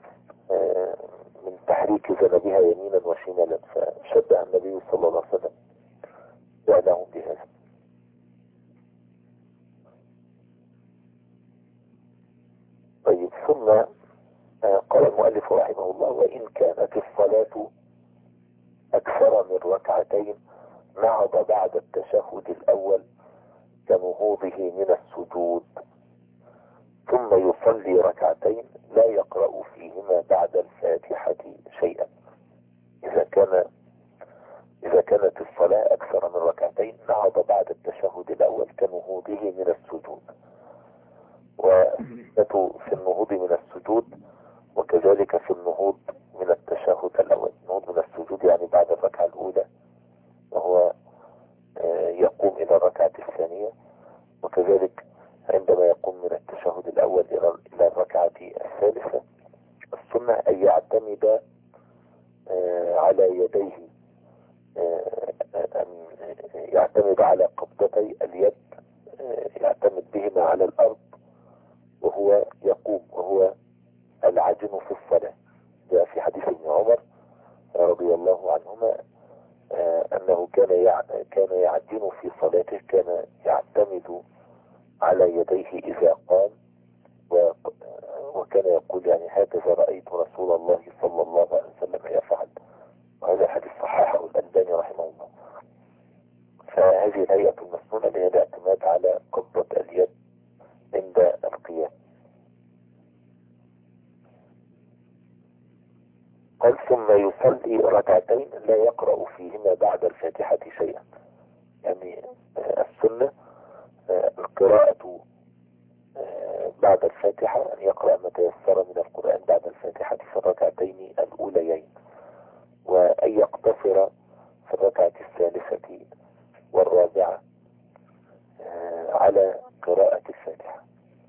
من تحريك ذنبها يمينا وشمالا، فشبه النبي صلى الله عليه وسلم فعلهم بهذا. طيب، ثم قال المؤلف رحمه الله: وإن كانت الصلاة أكثر من ركعتين نهض بعد التشهد الأول كنهوضه من السجود، ثم يصلي ركعتين لا يقرأ فيهما بعد الفاتحة شيئا. إذا كانت الصلاة أكثر من ركعتين نهض بعد التشهد الأول كنهوضه من السجود. وفي النهوض من السجود وكذلك في النهوض من التشهد الأول. النهوض من السجود يعني بعد الركعة الأولى، وهو يقوم إلى الركعة الثانية، وكذلك عندما يقوم من التشهد الأول إلى الركعة الثالثة. السنة أن يعتمد على يديه، أن يعتمد على قبضتي اليد، يعتمد بهما على الأرض وهو يقوم، وهو العجن في الصلاة. جاء في حديث ابن عمر رضي الله عنهما أنه كان يعجن في صلاته، كان يعتمد على يديه إذا قام، وكان يقول يعني: هكذا رأيت رسول الله صلى الله عليه وسلم يفعل. وهذا الحديث صححه الألباني رحمه الله. فهذه الهيئة المسنونة اللي هي الاعتماد على قبضة اليد عند القيام. قال: ثم يصلي ركعتين لا يقرأ فيهما بعد الفاتحة شيئا. يعني السنة القراءة بعد الفاتحة أن يقرأ ما تيسر من القرآن بعد الفاتحة في الركعتين الأوليين، وأن يقتصر في الركعة الثالثة والرابعة على قراءة الفاتحة.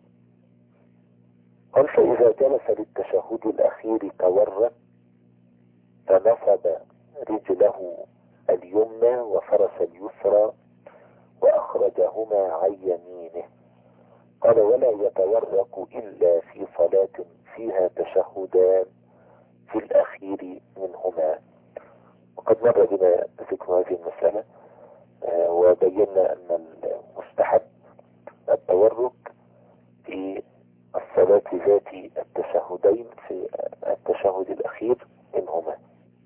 قال: فإذا جلس للتشهد الأخير تورك فنصب رجله اليمنى وفرس اليسرى وأخرجهما عن يمينه. قال: ولا يتورك إلا في صلاة فيها تشهدان في الأخير منهما. وقد مر بنا ذكر هذه المسألة، وبينا أن المستحب التورك في الصلاة ذات التشهدين في التشهد الأخير منهما.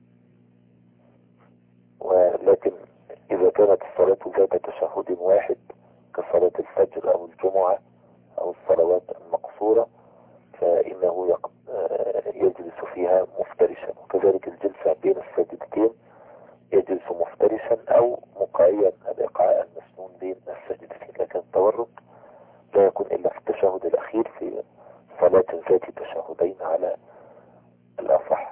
ولكن إذا كانت الصلاة ذات تشهد واحد كصلاة الفجر أو الجمعة أو الصلوات المقصورة فإنه يجلس فيها مفترشا، وكذلك الجلسة بين السجدتين يجلس مفترشا أو مقايا الإيقاع المسنون بين السجدتين. لكن التورك لا يكون إلا في التشهد الأخير في صلاة ذات تشهدين على الأصح.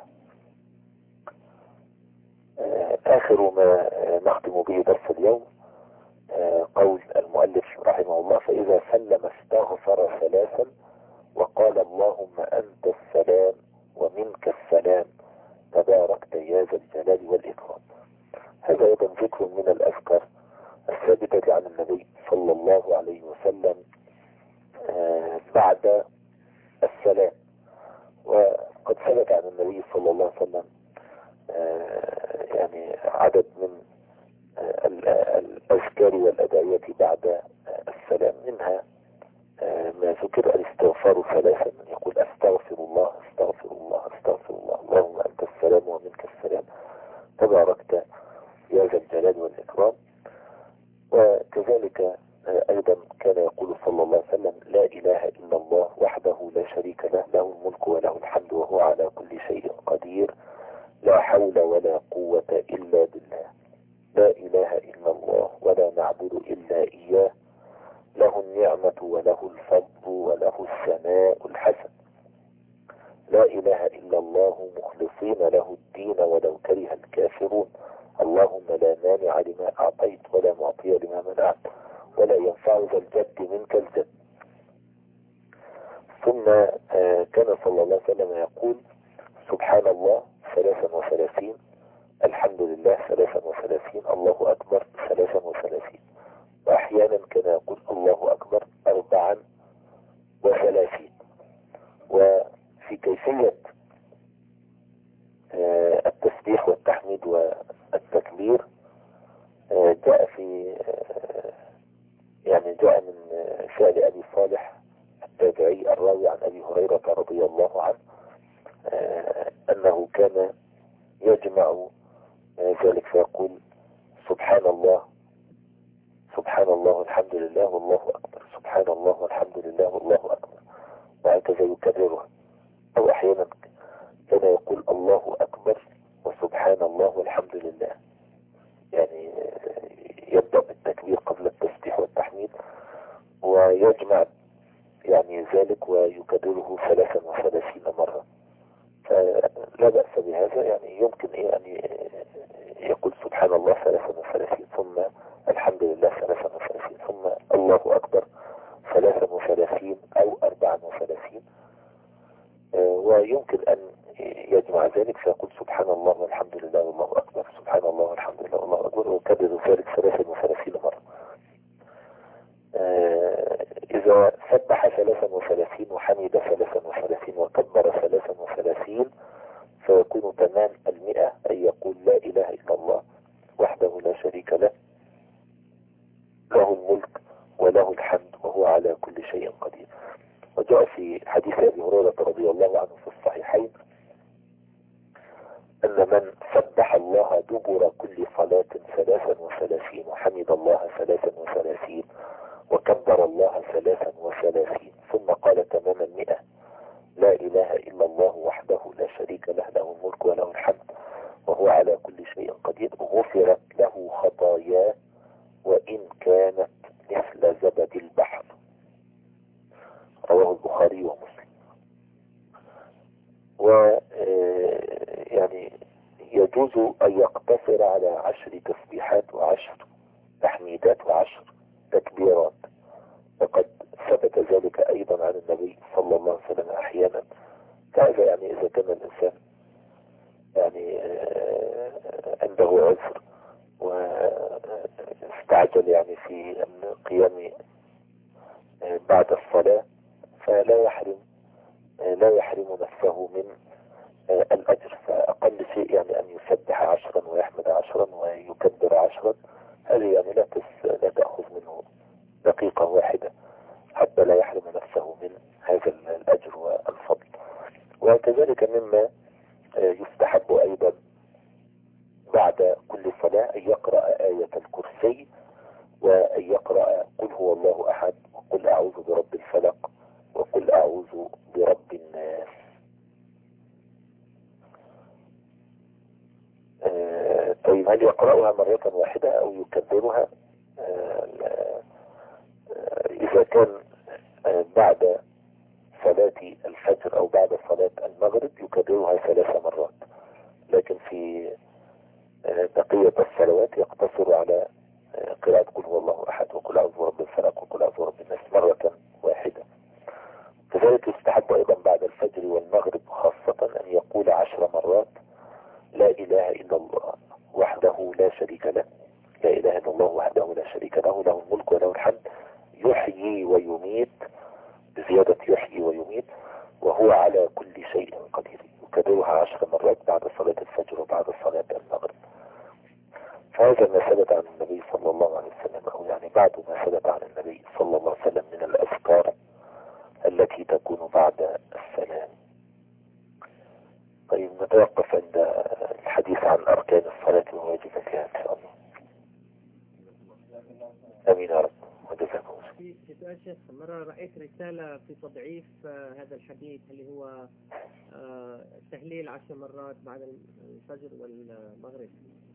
آخر ما نختم به درس اليوم قول المؤلف رحمه الله: فإذا سلم استغفر ثلاثا وقال: اللهم أنت السلام ومنك السلام تباركت يا ذا الجلال والإكرام. هذا أيضا ذكر من الأذكار الثابتة عن النبي صلى الله عليه وسلم بعد السلام. وقد ثبت عن النبي صلى الله عليه وسلم يعني عدد من الأذكار والأدعية بعد السلام، منها ما ذكر الاستغفار ثلاثا، يقول أستغفر الله أستغفر الله أستغفر الله، اللهم أنت السلام ومنك السلام تباركت يا ذا الجلال والإكرام. وكذلك أيضا كان يقول صلى الله عليه وسلم لا إله إلا الله وحده لا شريك له، له الملك وله الحمد وهو على كل شيء قدير، لا حول ولا قوة إلا بالله، لا إله إلا الله ولا نعبد إلا إياه، له النعمة وله الفضل وله الثناء الحسن، لا إله إلا الله مخلصين له الدين ولو كره الكافرون، اللهم لا مانع لما أعطيت ولا معطي لما منعت ولا ينفع ذا الجد منك الجد. ثم كان صلى الله عليه وسلم يقول سبحان الله 33، الحمد لله 33، الله أكبر 33، وأحيانا كان يقول الله أكبر 34. وفي كيفية التسبيح والتحميد والتكبير جاء في يعني جاء من فعل أبي صالح التابعي الراوي عن أبي هريرة رضي الله عنه أنه كان يجمع ذلك فيقول سبحان الله سبحان الله والحمد لله والله أكبر، سبحان الله والحمد لله والله أكبر، وهكذا يكررها. أو أحيانا كان يقول الله أكبر وسبحان الله والحمد لله، يعني يبدأ بالتكبير قبل التسبيح والتحميد ويجمع يعني ذلك ويكرره 33 مرة. فلا بأس بهذا، يعني يمكن أن يقول سبحان الله 33 ثم الحمد لله 33 ثم الله أكبر 33 أو 34، ويمكن أن يجمع ذلك فيقول سبحان الله والحمد لله والله أكبر، سبحان الله والحمد لله والله أكبر، ويكرر ذلك 33 مرة. إذا سبح 33 وحمد 33 وكبر 33 فيكون تمام 100، أي يقول لا إله إلا الله وحده لا شريك له، له الملك وله الحمد وهو على كل شيء قدير. وجاء في حديث أبي هريرة رضي الله عنه في الصحيحين أن من سبح الله دبر كل صلاة 33 وحمد الله 33 وكبر الله 33 ثم قال تماما 100 لا إله إلا الله وحده لا شريك له، له الملك وله الحمد وهو على كل شيء قدير، غفرت له خطاياه وإن كانت مثل زبد البحر. رواه البخاري ومسلم. ويعني يجوز أن يقتصر على 10 تسبيحات و10 تحميدات و10 تكبيرات، وقد ثبت ذلك أيضا عن النبي صلى الله عليه وسلم أحيانا. هذا يعني إذا كان الإنسان يعني عنده عذر واستعجل يعني في القيام بعد الصلاة، فلا يحرم نفسه من الأجر، فأقل شيء يعني أن يسبح 10 ويحمد 10 ويكبر 10، هذه يعني لا تأخذ منه دقيقة واحدة حتى لا يحرم نفسه من هذا الأجر والفضل. وكذلك مما يستحب أيضا بعد كل صلاة أن يقرأ آية الكرسي، وأن يقرأ قل هو الله أحد، وقل أعوذ برب الفلق، وقل أعوذ برب الناس. طيب هل يقرأها مرة واحدة أو يكبرها؟ إذا كان بعد صلاة الفجر أو بعد صلاة المغرب يكررها 3 مرات، لكن في بقية الصلوات يقتصر على قراءة قل هو الله أحد وقل أعوذ برب الفلق وقل أعوذ برب الناس مرة واحدة. كذلك يستحب أيضا بعد الفجر والمغرب خاصة أن يقول 10 مرات لا إله إلا الله وحده لا شريك له، لا إله إلا الله وحده لا شريك له، له الملك وله الحمد يحيي ويميت، بزيادة يحيي ويميت، وهو على كل شيء قدير. يكررها 10 مرات بعد صلاة الفجر وبعد صلاة المغرب. فهذا ما ثبت عن النبي صلى الله عليه وسلم، أو يعني بعد ما ثبت عن النبي صلى الله عليه وسلم من الأذكار التي تكون بعد السلام. طيب نتوقف عند الحديث عن أركان الصلاة وواجباتها إن شاء الله. أمين يا رب وجزاكم الله. في سؤال شيخ، مرة رأيت رسالة في تضعيف هذا الحديث اللي هو تهليل 10 مرات بعد الفجر والمغرب.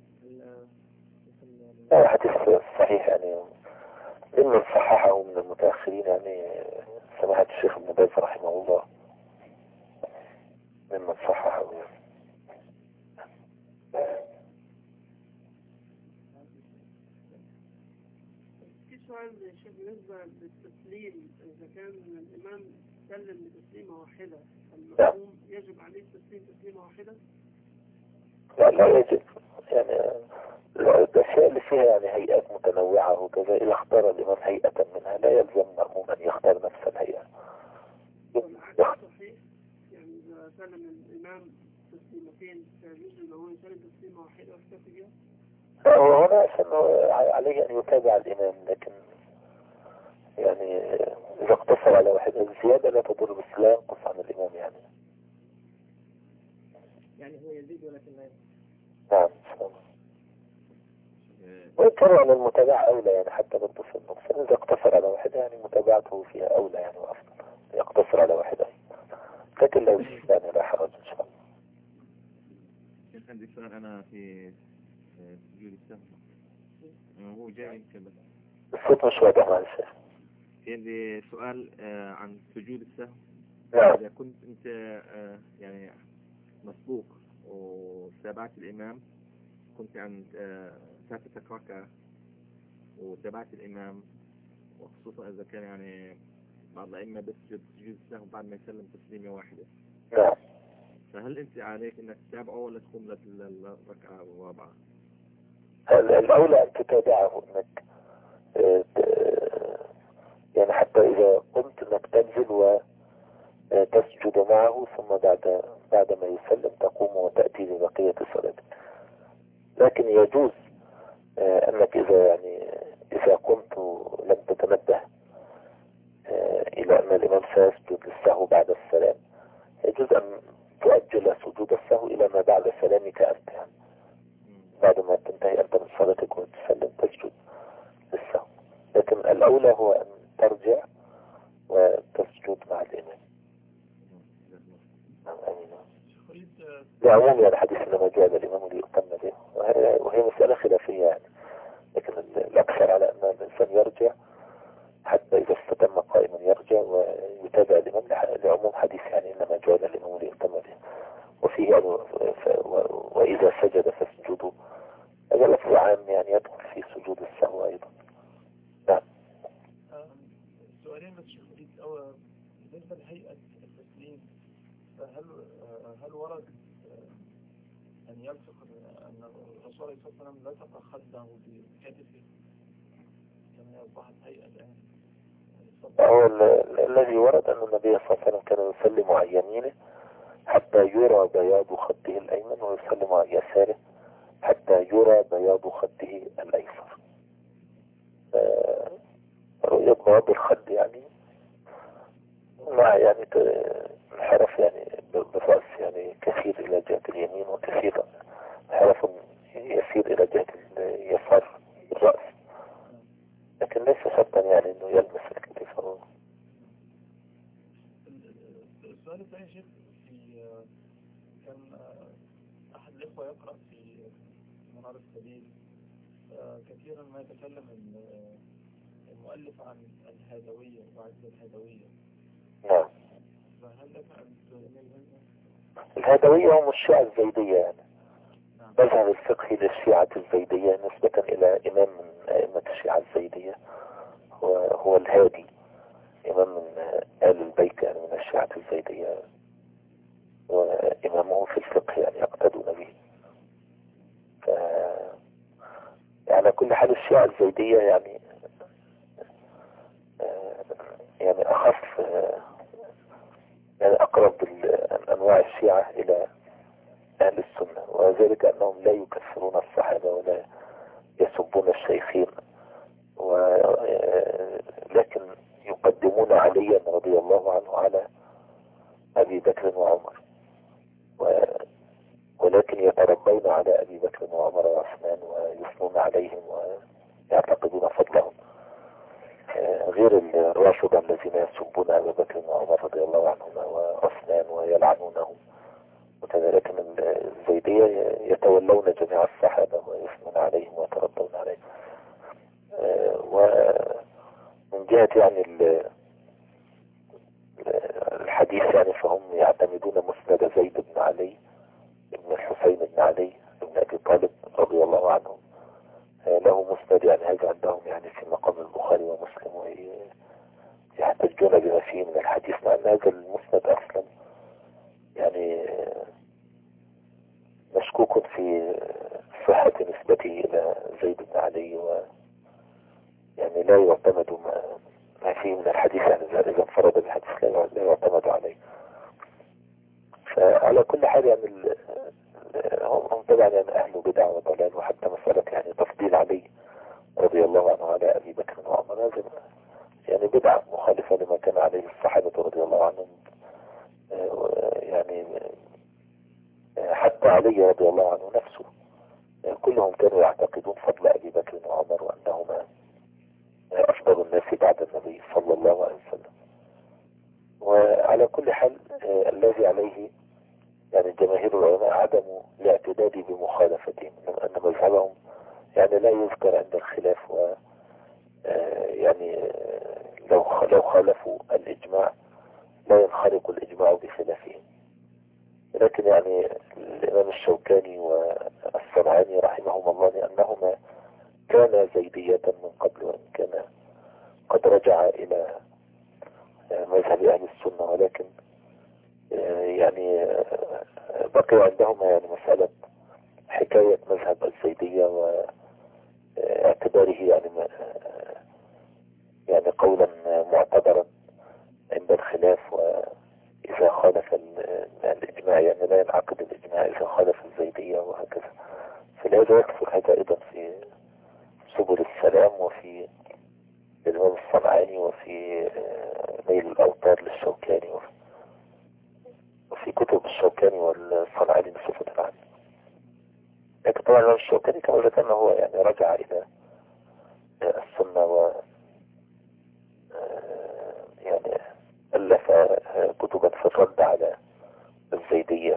حديث صحيح يعني، ممن صححه من المتأخرين يعني سماحة الشيخ ابن باز رحمه الله، ممن صححه يعني. في سؤال يا شيخ بالنسبة للتسليم، إذا كان الإمام سلم بتسليمة واحدة المأموم يجب عليه تسليم تسليمة واحدة؟ لا يجب يعني، الأشياء اللي فيها يعني هيئات متنوعة وكذا، إذا اختار الإمام هيئة منها لا يلزم مأموم أن يختار نفس الهيئة. صحيح، يعني إذا سلم الإمام تسليمتين فيجوز أن هو يسلم تسليمة واحدة ويكتفي بها؟ هو هنا عشان عليه أن يتابع الإمام، لكن يعني إذا اقتصر على واحد الزيادة لا تضر، بس لا ينقص عن الإمام يعني هو يزيد ولكن لا ينقص. نعم إن شاء الله. ويكرر أن المتابعة أولى يعني، حتى برضه في النقصان إذا اقتصر على واحدة يعني متابعته فيها أولى يعني وأفضل، يقتصر على واحدة، لكن لو يعني لا حرج إن شاء الله. شيخ عندي سؤال أنا في سجود السهو، هو جاي يمكن بس الصوت مش واضح مع الشيخ. عندي سؤال عن سجود السهو. نعم. إذا كنت أنت يعني مسبوق وتابعت الإمام، كنت عند فاتتك ركعة وتابعت الإمام، وخصوصا إذا كان يعني بعض الأئمة بسجد سجود السهو بعد ما يسلم تسليمة واحدة، نعم. فهل أنت عليك إنك تتابعه ولا تقوم للركعة الرابعة؟ الأولى أن تتابعه، إنك يعني حتى إذا قمت إنك تنزل وتسجد معه، ثم بعد ما يسلم تقوم وتأتي لبقية صلاتك. لكن يجوز أنك إذا قمت لم تتنبه إلى أن الإمام سيسجد للسهو بعد السلام، يجوز أن تؤجل سجود السهو إلى ما بعد سلامك أنت، يعني بعد ما تنتهي أنت من صلاتك وتسلم تسجد للسهو. لكن الأولى هو أن ترجع وتسجد مع الإمام. لعموم يعني الحديث إنما جاء الإمام ليؤتم به، وهي مسألة خلافية يعني، لكن الأكثر على أن الإنسان يرجع حتى إذا استتم قائما يرجع ويتابع الإمام، لعموم حديث يعني إنما جاء الإمام ليؤتم به. وفيه يعني وإذا سجد فاسجدوا، هذا لفظ عام يعني يدخل في سجود السهو أيضا. نعم. سؤالين بس شيخ أول بالنسبة لهيئة التسليم، هل ورد أن يلصق أن الرسول صلى الله عليه وسلم لصق خده بكتفه كما أصبحت هيئة الآن؟ هو الذي ورد أن النبي صلى الله عليه وسلم كان يسلم عن يمينه حتى يرى بياض خده الأيمن، ويسلم عن يساره حتى يرى بياض خده الأيسر. رؤية بياض الخد يعني مع يعني انحراف يعني بالرأس يعني كثير إلى جهة اليمين، وكثير انحراف يسير إلى جهة اليسار بالرأس، لكن ليس شرطا يعني إنه يلمس الكتف. السؤال الثاني شيخ، كان أحد الإخوة يقرأ في منار السبيل كثيرا ما يتكلم المؤلف عن الهادوية وعز الهادوية. نعم. فهل لك أن الهادوية هم الشيعة الزيدية يعني، مذهب الفقهي للشيعة الزيدية نسبة إلى إمام من أئمة الشيعة الزيدية، وهو الهادي، إمام من آل البيت يعني من الشيعة الزيدية، وإمامه في الفقه يعني يقتدون به. على كل حال الشيعة الزيدية يعني أخف يعني أقرب أنواع الشيعة إلى ذلك أنهم لا يكفرون الصحابة ولا يسبون الشيخين، لكن يقدمون عليا رضي الله عنه على أبي بكر وعمر، ولكن يتربون على أبي بكر وعمر وعثمان ويثنون عليهم ويعتقدون فضلهم، غير الرافضة الذين يسبون أبي بكر وعمر رضي الله عنهما وعثمان ويلعنونهم. وكذلك من الزيدية يتولون جميع الصحابة ويثنون عليهم ويتربون عليهم. ومن جهة يعني الحديث يعني فهم يعتمدون مسند زيد بن علي ابن الحسين بن علي ابن أبي طالب رضي الله عنهم، له مسند يعني هذا عندهم يعني في مقام البخاري ومسلم، ويحتجون بما فيه من الحديث، مع أن هذا المسند أصلا يعني مشكوك في صحة نسبته إلى زيد بن علي، يعني لا يعتمد ما فيه من الحديث، يعني إذا انفرد بالحديث لا يعتمد عليه. فعلى كل حال يعني هم طبعا يعني أهل بدع وضلال، وحتى مسألة يعني تفضيل علي رضي الله عنه على أبي بكر وعمر لازم يعني بدعة مخالفة لما كان عليه الصحابة رضي الله عنهم. يعني حتى علي رضي الله عنه نفسه كلهم كانوا يعتقدون فضل أبي بكر وعمر وأنهما أفضل الناس بعد النبي صلى الله عليه وسلم. وعلى كل حال الذي عليه يعني جماهير العلماء عدم الاعتداد بمخالفتهم، أن مذهبهم يعني لا يذكر عند الخلاف، و يعني لو خالفوا الإجماع لا ينخرق الإجماع بخلافهم. لكن يعني الإمام الشوكاني والصنعاني رحمهما الله لأنهما كان زيدية من قبل، وإن كان قد رجع إلى مذهب أهل السنة، ولكن يعني بقي عندهما يعني مسألة حكاية مذهب الزيدية واعتباره يعني قولا معتبرا عند الخلاف، وإذا خالف الإجماع يعني لا ينعقد الإجماع إذا خالف الزيدية وهكذا. فلهذا يكثر هذا أيضا في سبل السلام وفي الإمام الصنعاني وفي نيل الأوطار للشوكاني وفي كتب الشوكاني والصنعاني بصفة عامة. لكن طبعا الإمام الشوكاني كما ذكرنا هو يعني رجع إلى السنة و يعني ألف كتبا في الرد على الزيدية.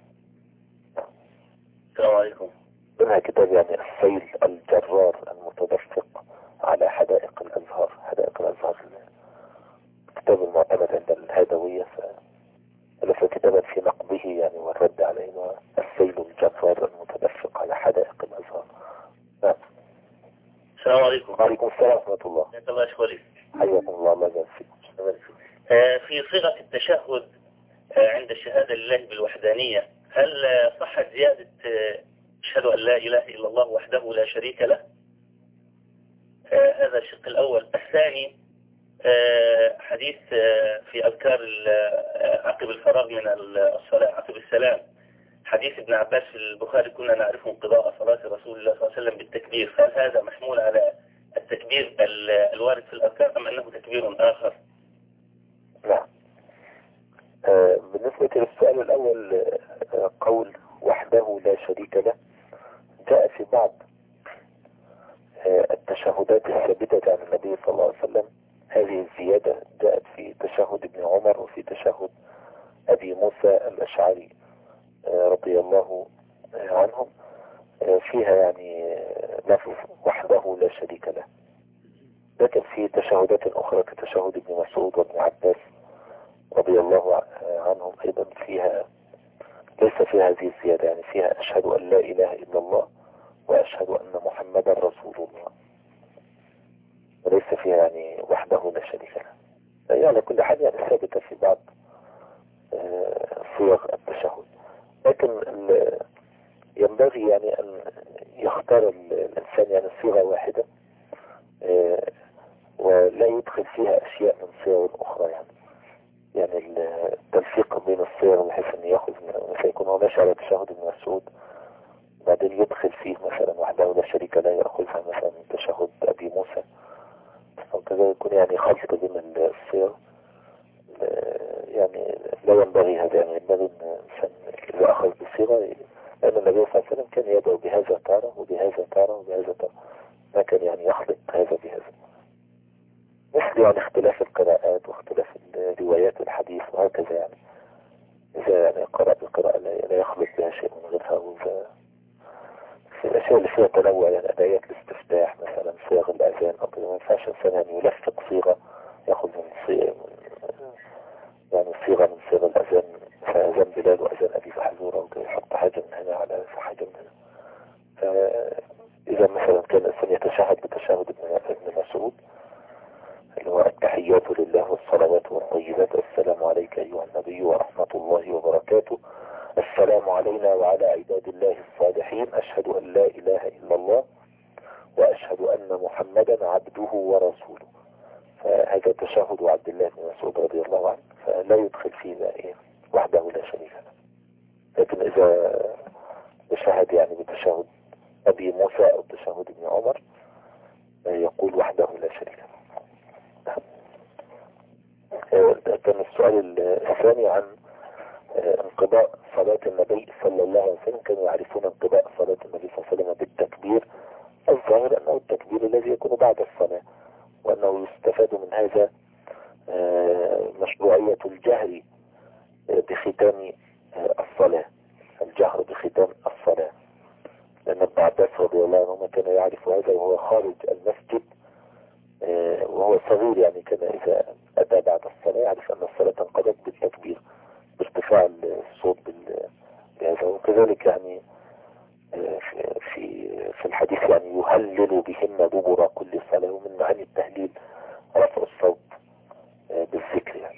السلام عليكم. منها كتاب يعني السيل الجرار المتدفق على حدائق الأزهار، حدائق الأزهار كتاب المعتمد عند الهادوية، فألف كتابا في نقده يعني والرد عليه، السيل الجرار المتدفق على حدائق الأزهار. نعم. السلام عليكم. وعليكم السلام ورحمة الله. الله يشكرك. حياكم الله. الله يجزاك فيكم. في صيغة التشهد عند الشهادة لله بالوحدانية، هل صحت زيادة أشهد أن لا إله إلا الله وحده لا شريك له؟ هذا الشق الأول. الثاني حديث في أذكار عقب الفراغ من الصلاة عقب السلام، حديث ابن عباس في البخاري كنا نعرف انقضاء صلاة رسول الله صلى الله عليه وسلم بالتكبير، هل هذا محمول على التكبير الوارد في الأذكار أم أنه تكبير آخر؟ نعم. بالنسبة للسؤال الأول قول وحده لا شريك له، جاء في بعض التشهدات الثابتة عن النبي صلى الله عليه وسلم هذه الزيادة، جاءت في تشهد ابن عمر وفي تشهد أبي موسى الأشعري رضي الله عنهم، فيها يعني لفظ وحده لا شريك له. لكن في تشهدات أخرى كتشهد ابن مسعود وابن عباس رضي الله عنهم أيضا فيها ليس فيها هذه الزيادة، يعني فيها أشهد أن لا إله إلا الله وأشهد أن محمدا رسول الله، وليس فيها يعني وحده لا شريك له. يعني كل حاجة يعني ثابتة في بعض صيغ التشهد، لكن ينبغي يعني أن يختار الإنسان يعني صيغة واحدة ولا يدخل فيها أشياء من صيغ أخرى، يعني التنسيق بين الصيغ بحيث أن يأخذ فيكون هو ماشي على تشهد ابن مسعود بعدين يدخل فيه مثلا وحده لا شريك له يأخذها مثلا من تشهد أبي موسى، وكذا يكون يعني خلط بين الصيغ. يعني لا ينبغي هذا، يعني ينبغي أن الإنسان إذا أخذ بصيغة، لأن النبي صلى الله عليه وسلم كان يدعو بهذا تارة وبهذا تارة وبهذا تارة، ما كان يعني يخلط هذا بهذا، مثل يعني اختلاف القراءات واختلاف الروايات الحديث وهكذا. يعني إذا يعني قرأ بقراءة لا يخلط بها شيء من غيرها. وإذا في الأشياء اللي فيها تنوع، يعني أدعيات الاستفتاح مثلا، صيغ الأذان أو كذا، ما ينفعش إنسان يعني يلفق صيغة يأخذ من يعني صيغة من صيغ الأذان، فأذان بلال وأذان أبي محذورة وكذا، يحط حاجة من هنا على حاجة من هنا. فإذا مثلا كان الإنسان يتشهد بتشهد ابن مسعود اللي هو التحيات لله والصلوات والطيبات، السلام عليك أيها النبي ورحمة الله وبركاته، السلام علينا وعلى عباد الله الصالحين، أشهد أن لا إله إلا الله وأشهد أن محمدا عبده ورسوله. فهذا تشهد عبد الله بن مسعود رضي الله عنه، فلا يدخل فيه وحده لا شريك له. لكن إذا تشهد يعني بتشهد أبي موسى أو تشهد ابن عمر يقول وحده لا شريك له. كان السؤال الثاني عن انقضاء صلاة النبي صلى الله عليه وسلم. كانوا يعرفون انقضاء صلاة النبي صلى الله عليه وسلم بالتكبير. الظاهر أنه التكبير الذي يكون بعد الصلاة، وأنه يستفاد من هذا مشروعية الجهر بختام الصلاة، الجهر بختام الصلاة، لأن ابن عباس رضي الله عنه كان يعرف هذا وهو خارج المسجد وهو صغير، يعني كان إذا أتى بعد الصلاة يعرف أن الصلاة انقضت بالتكبير بارتفاع الصوت بهذا. وكذلك يعني في الحديث يعني يهلل بهن دبر كل صلاة، ومن معاني التهليل رفع الصوت بالذكر. يعني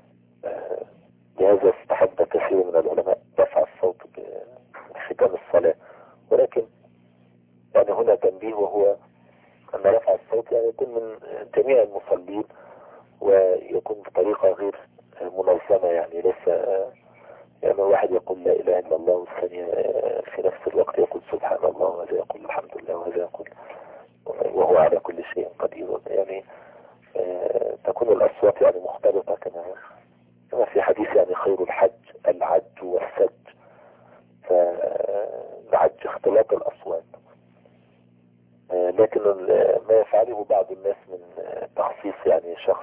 لهذا استحب كثير من العلماء رفع الصوت بختام الصلاة. ولكن يعني هنا تنبيه، وهو أن رفع الصوت يعني يكون من جميع المصلين ويكون بطريقة غير منظمة، يعني ليس يعني واحد يقول لا إله إلا الله والثانية في نفس الوقت يقول سبحان الله، وهذا يقول الحمد لله، وهذا يقول وهو على كل شيء قدير. يعني تكون الأصوات يعني مختلطة كما في حديث يعني خير الحج العج والسج، فالعج اختلاط الأصوات. لكن ما يفعله بعض الناس من تخصيص يعني شخص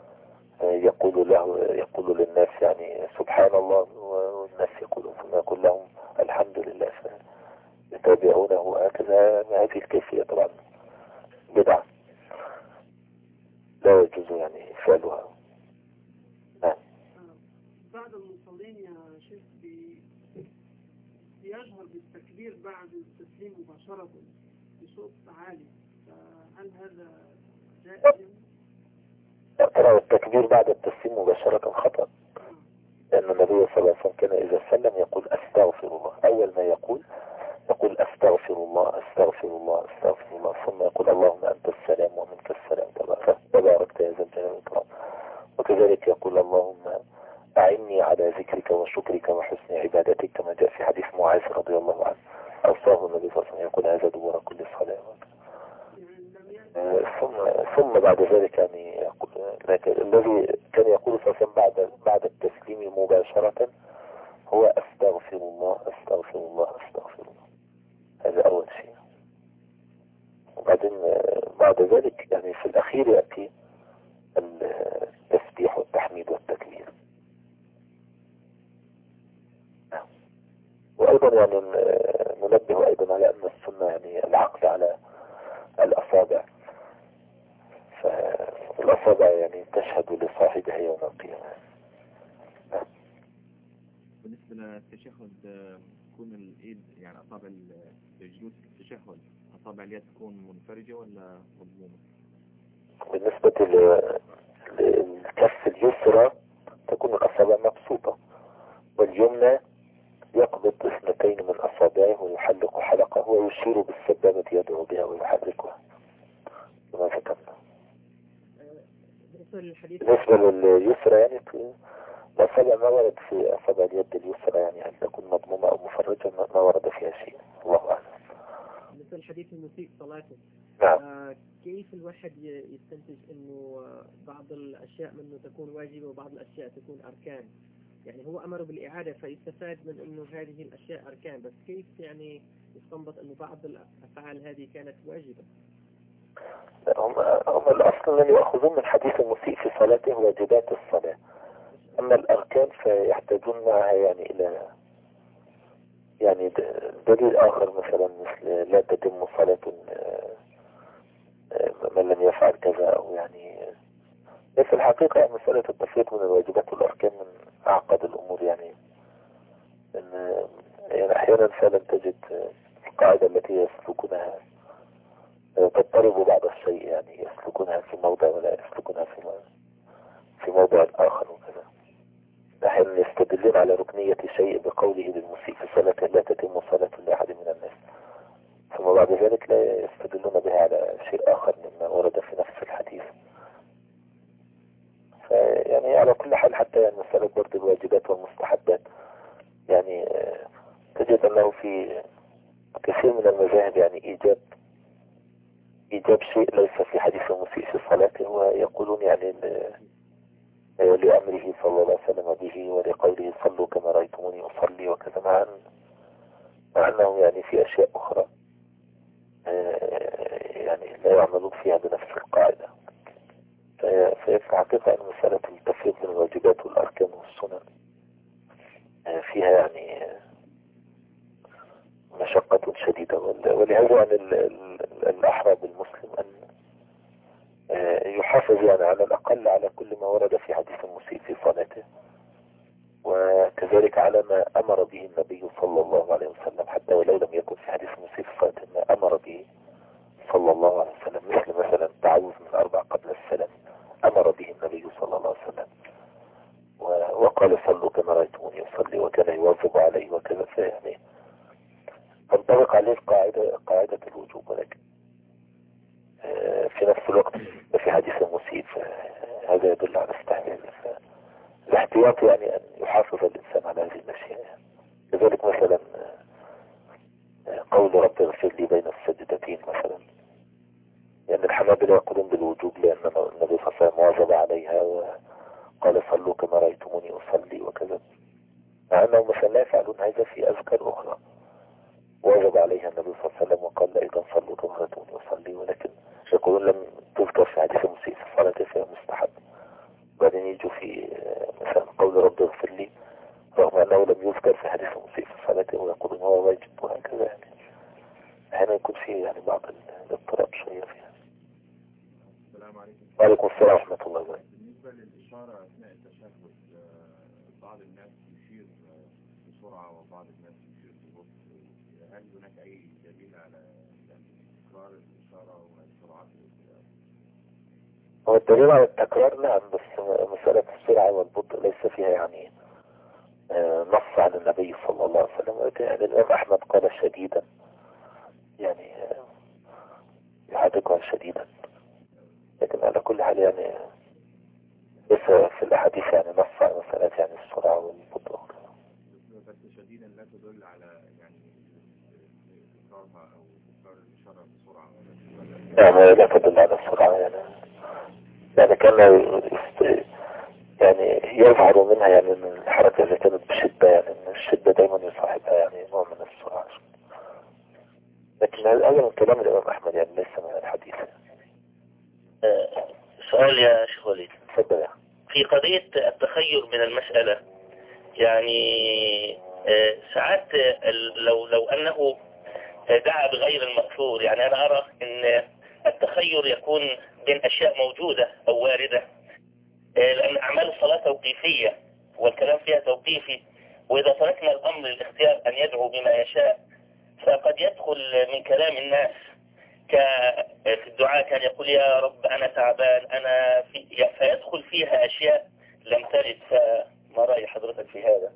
يقول للناس يعني سبحان الله، والناس يقولون ثم يقول لهم الحمد لله، فيتابعونه هكذا. هذه الكيفية طبعا بدعة لا يجوز يعني فعلها. بعض المصلين يا شيخ بيجهر بالتكبير بعد التسليم مباشرة بصوت عالي، فهل هذا جائز؟ ترى التكبير بعد التسليم مباشرة خطأ، لأن النبي صلى الله عليه وسلم كان إذا سلم يقول أستغفر الله. أول ما يقول أستغفر الله أستغفر الله أستغفر الله، ثم يقول اللهم أنت السلام ومنك السلام تباركت يا ذا الجلال والإكرام. وكذلك يقول اللهم أعني على ذكرك وشكرك وحسن عبادتك، كما جاء في حديث معاذ رضي الله عنه أوصاه النبي صلى الله عليه وسلم يقول هذا دبر كل صلاة. ثم بعد ذلك يعني الذي كان يقول صلى الله عليه وسلم بعد التسليم مباشرة هو أستغفر الله أستغفر الله أستغفر الله. هذا أول شيء. وبعدين بعد ذلك يعني في الأخير يأتي التسبيح والتحميد والتكبير. وأيضا يعني ننبه أيضا على أن السنة يعني العقد على الأصابع، فالأصابع يعني تشهد لصاحبها يوم القيامة. بالنسبة للتشهد تكون الإيد يعني أصابع الجلوس في التشهد أصابع اليد تكون منفرجة ولا مضمومة؟ بالنسبة للكف اليسرى تكون الأصابع مبسوطة، واليمنى يقبض اثنتين من أصابعه ويحلق حلقه ويشير بالسبابة يدعو بها ويحركها كما ذكرنا. بالنسبة لليسرى يعني الأصابع ما ورد في أصابع اليد اليسرى يعني هل تكون مضمومة أو مفرجة، ما ورد فيها شيء، الله أعلم. مسيء صلاته. نعم. كيف الواحد يستنتج انه بعض الاشياء منه تكون واجبة وبعض الاشياء تكون اركان؟ يعني هو امر بالاعادة فيستفاد من انه هذه الاشياء اركان، بس كيف يعني يستنبط انه بعض الافعال هذه كانت واجبة؟ هم الاصل الذي يأخذون من حديث المسيء في صلاته واجبات الصلاة، اما الاركان فيحتاجون معها يعني الى يعني دليل اخر، مثلا مثل لا تتم صلاة من لم يفعل كذا، او يعني في الحقيقة مسألة التفريق من الواجبات والاركان من اعقد الامور، يعني ان يعني احيانا فعلا تجد القاعدة التي يسلكونها تضطرب بعض الشيء، يعني يسلكونها في موضع ولا يسلكونها في موضع آخر وكذا. أحيانا يستدلون على ركنية شيء بقوله للمسيء في صلاة لا تتم صلاة لأحد من الناس، ثم بعد ذلك لا يستدلون بها على شيء آخر مما ورد في نفس الحديث. فيعني على كل حال حتى يعني مسألة برضه الواجبات والمستحبات، يعني تجد أنه في كثير من المذاهب يعني إيجاب شيء ليس في حديث المسيء في صلاته، ويقولون يعني لأمره صلى الله عليه وسلم به ولقوله صلوا كما رأيتموني أصلي وكذا، مع أنه يعني في أشياء أخرى يعني لا يعملون فيها بنفس القاعدة. فهي في الحقيقة أن مسألة التفريق بين الواجبات والأركان والسنن فيها يعني مشقة شديدة، ولهذا أن الأحرى بالمسلم أن يحافظ يعني على الأقل على كل ما ورد في حديث المسيء في صلاته، وكذلك على ما أمر به النبي صلى الله عليه وسلم، حتى ولو لم يكن في حديث المسيء في صلاته ما أمر به صلى الله عليه وسلم، مثل التعوذ من 4 قبل السلام أمر به النبي صلى الله عليه وسلم، وقال صلوا كما رأيتموني أصلي، وكان يواظب عليه وكذا. فيعني تنطبق عليه قاعدة الوجوب، ولكن في نفس الوقت في حديث المسيء هذا يدل على استحلال الاحتياط، يعني أن يحافظ الإنسان على هذه الأشياء. كذلك مثلا قول رب اغفر لي بين السجدتين مثلا، لأن الحنابلة يقولون بالوجوب لأن النبي صلى الله عليه وسلم واظب عليها وقال صلوا كما رأيتموني أصلي وكذا، مع أنهم مثلا لا يفعلون هذا في أذكار أخرى واظب عليها النبي صلى الله عليه وسلم وقال أيضا صلوا كما رأيتموني أصلي، ولكن يقولون لم تذكر في حديث المسيء في صلاته فهي مستحب. بعدين يجوا في مثلا قول رب اغفر لي رغم أنه لم يذكر في حديث المسيء في صلاته ويقولون هو واجب، وهكذا. يعني هنا يكون فيه يعني بعض الاضطراب شوية فيها. السلام عليكم. وعليكم السلام ورحمة الله وبركاته. بالنسبة للإشارة أثناء التشهد، بعض الناس يشير بسرعة وبعض الناس يشير ببطء، هل هناك أي دليل على تكرار الإشارة والسرعة؟ هو الدليل على التكرار نعم، بس مسألة السرعة والبطء ليس فيها يعني نص عن النبي صلى الله عليه وسلم، ولكن يعني الإمام أحمد قال شديدا، يعني يحركها شديدا، لكن على كل حال يعني ليس في الأحاديث يعني نص عن مسألة يعني السرعة والبطء. بس شديدا لا تدل على يعني تكرارها أو تكرار الإشارة بسرعة؟ يعني لا تدل على السرعة، يعني كان يعني يظهر منها يعني من الحركة إذا كانت بشدة، يعني إن الشدة دايما يصاحبها يعني نوع من السرعة، لكن هذا من كلام الإمام أحمد يعني ليس من الحديث. سؤال يا شيخ وليد. تفضل. في قضية التخير من المسألة، يعني ساعات لو أنه دعا بغير المأثور، يعني أنا أرى أن التخير يكون بين أشياء موجودة أو واردة، لأن أعمال الصلاة توقيفية والكلام فيها توقيفي، وإذا تركنا الأمر للاختيار أن يدعو بما يشاء فقد يدخل من كلام الناس في الدعاء كان يقول يا رب أنا تعبان أنا فيدخل فيها أشياء لم ترد. فما رأي حضرتك في هذا؟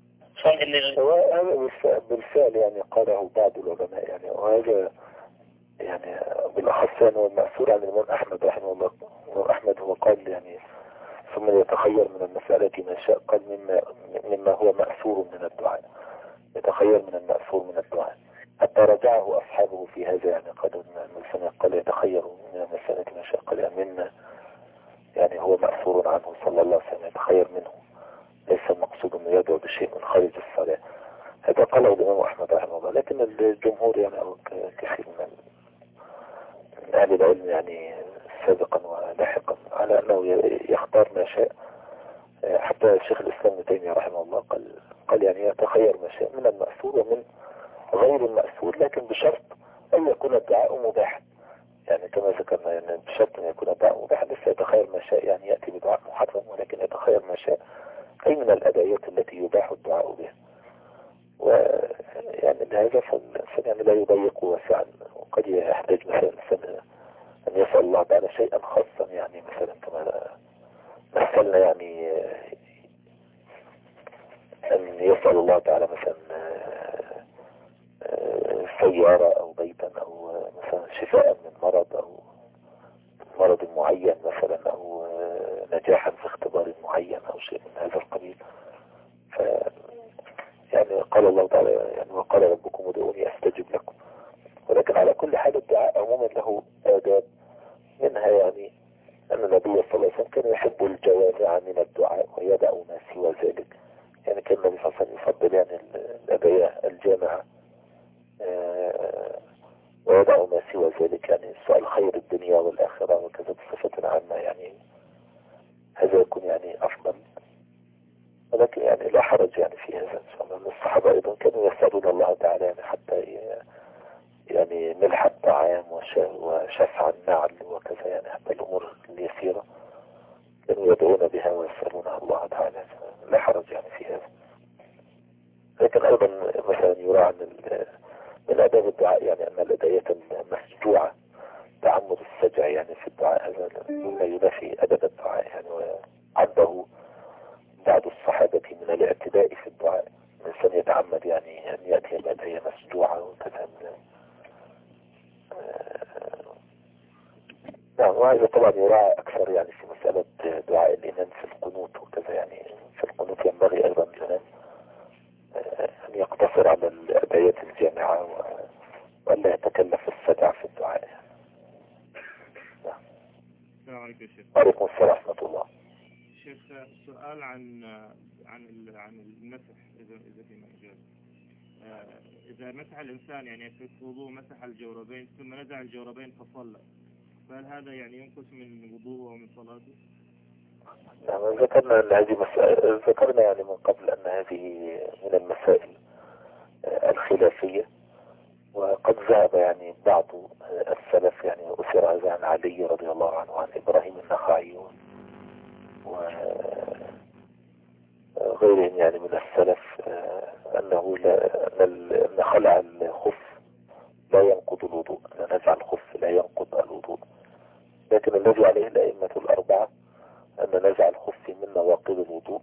هذا بالفعل يعني قاله بعض العلماء يعني، وهذا يعني بالأخص يعني المأثور عن الإمام أحمد رحمه الله. الإمام أحمد هو قال يعني ثم يتخير من المسألة ما شاء، قال مما هو مأثور من الدعاء، يتخير من المأثور من الدعاء، حتى ورجعه أصحابه في هذا، يعني قالوا أن الإنسان قال يتخير من مسألة ما شاء، قال منا يعني هو مأثور عنه صلى الله عليه وسلم يتخير منه، ليس المقصود أنه يدعو بشيء من خارج الصلاة. هذا قاله الإمام أحمد رحمه الله، لكن الجمهور يعني أو كثير من أهل العلم يعني سابقا ولاحقا على أنه يختار ما شاء. حتى شيخ الإسلام ابن تيمية رحمه الله قال يعني يتخير ما شاء من المأثور ومن غير المأثور، لكن بشرط أن يكون الدعاء مباحا، يعني كما ذكرنا يعني بشرط أن يكون الدعاء مباحا. لسه يتخير ما شاء يعني يأتي بدعاء محرم، ولكن يتخير ما شاء أي من الأدعيات التي يباح الدعاء بها. ويعني لهذا فالإنسان يعني لا يضيق واسعا، وقد يحتاج مثلا الإنسان أن يسأل الله تعالى شيئا خاصا، يعني مثلا كما مثلنا يعني أن يسأل الله تعالى مثلا سيارة أو بيتا أو مثلا شفاء من مرض أو مرض معين مثلا، أو نجاحا في اختبار معين أو شيء من هذا القبيل. يعني قال الله تعالى يعني وقال ربكم ادعوني أستجب لكم. ولكن على كل حال الدعاء عموما له آداب، منها يعني أن النبي صلى الله عليه وسلم كان يحب الجوامع من الدعاء ويدع ما سوى ذلك. يعني كان النبي صلى الله عليه وسلم يفضل يعني الأدعية الجامعة ويدع ما سوى ذلك، يعني سؤال خير الدنيا والآخرة وكذا بصفة عامة، يعني هذا يكون يعني أفضل. ولكن يعني لا حرج يعني في هذا إن شاء الله. الصحابة أيضا كانوا يسألون الله تعالى يعني حتى يعني ملح الطعام وشفع النعل وكذا، يعني حتى الأمور اليسيرة كانوا يدعون بها ويسألون الله تعالى، لا حرج يعني في هذا. لكن أيضا مثلا يراعى من أداب الدعاء يعني أن الأدعية المسجوعة تعمد السجع يعني في الدعاء، هذا مما ينافي أدب الدعاء يعني. وعده بعض الصحابة من الاعتداء في الدعاء، الإنسان يتعمد يعني أن يأتي الأدعية مسجوعة وكذا. نعم. وهذا طبعا يراعى أكثر يعني في مسألة دعاء الإمام في القنوت وكذا، يعني في القنوت ينبغي أيضا الإمام أن يقتصر على الأدعية الجامعة وألا يتكلف السجع في الدعاء. نعم. السلام عليكم يا شيخ. وعليكم السلام ورحمة الله. شيخ سؤال عن المسح إذا في مجال. إذا مسح الإنسان يعني في الوضوء مسح الجوربين ثم نزع الجوربين فصلى، فهل هذا يعني ينقص من وضوءه ومن صلاته؟ نعم. ذكرنا أن هذه ذكرنا يعني من قبل أن هذه من المسائل الخلافية، وقد ذهب يعني بعض السلف يعني أثر هذا عن علي رضي الله عنه وعن إبراهيم النخعي وغيرهم يعني من السلف أنه أن خلع الخف لا ينقض الوضوء، أن نزع الخف لا ينقض الوضوء. لكن الذي عليه الأئمة الأربعة أن نزع الخف من نواقض الوضوء،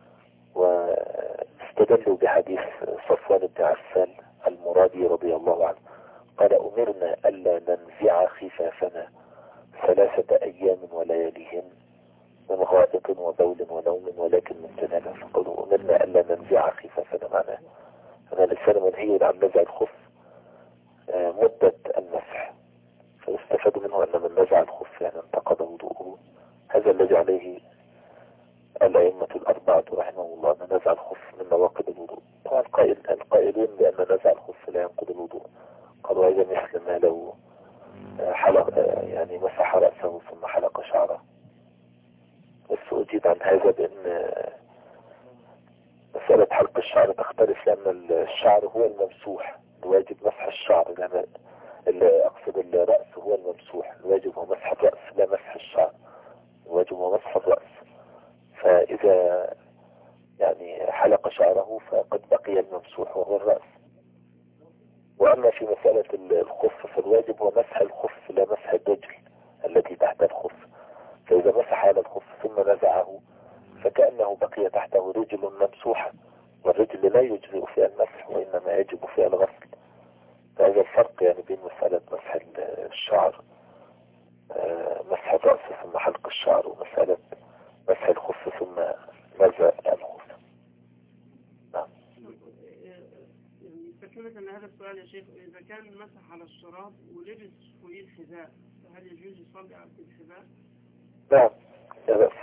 واستدلوا بحديث صفوان بن عسال المرادي رضي الله عنه قال أمرنا ألا ننزع خفافنا 3 أيام ولياليهن من غائط وبول ونوم ولكن من جنابة. فقالوا أمرنا ألا ننزع خفافنا، معناه أن الإنسان منهي عن نزع الخف مدة المسح، فيستفاد منه أن من نزع الخف يعني انتقض وضوءه. هذا الذي عليه الأئمة الأربعة رحمه الله، أن نزع الخف من نواقض الوضوء. طبعا القائلين بأن نزع الخف لا ينقض الوضوء قالوا هذا مثل ما لو حلق يعني مسح رأسه ثم حلق شعره. بس أجيب عن هذا بأن مسألة حلق الشعر تختلف، لأن الشعر هو الممسوح، الواجب مسح الشعر، اللي أقصد الرأس هو الممسوح، الواجب هو مسح الرأس لا مسح الشعر، الواجب هو مسح الرأس. فإذا يعني حلق شعره فقد بقي الممسوح وهو الرأس. وأما في مسألة الخف فالواجب هو مسح الخف لا مسح الرجل التي تحت الخف. فإذا مسح على الخف ثم نزعه فكأنه بقي تحته رجل ممسوحة، والرجل لا يجزئ فيها المسح وإنما يجب فيها الغسل. فهذا الفرق يعني بين مسألة مسح الشعر مسح الرأس ثم حلق الشعر، ومسألة مسح الخف ثم نزع الخف. نعم. يعني أسئلة لهذا السؤال يا شيخ، إذا كان مسح على الشراب ولبس فوقيه الحذاء فهل يجوز يصلي على الحذاء؟ نعم لا بأس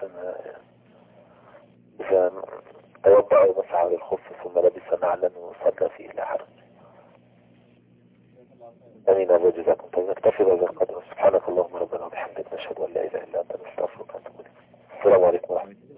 إذا توضأ ومسح على الخف ثم لبس نعلا وصلى فيه لا حرج. أمين الله جزاكم الله. نكتفي بهذا القدر. سبحانك اللهم ربنا وبحمدك نشهد أن لا إله إلا أنت نستغفرك ونتوب إليك. السلام عليكم ورحمة الله.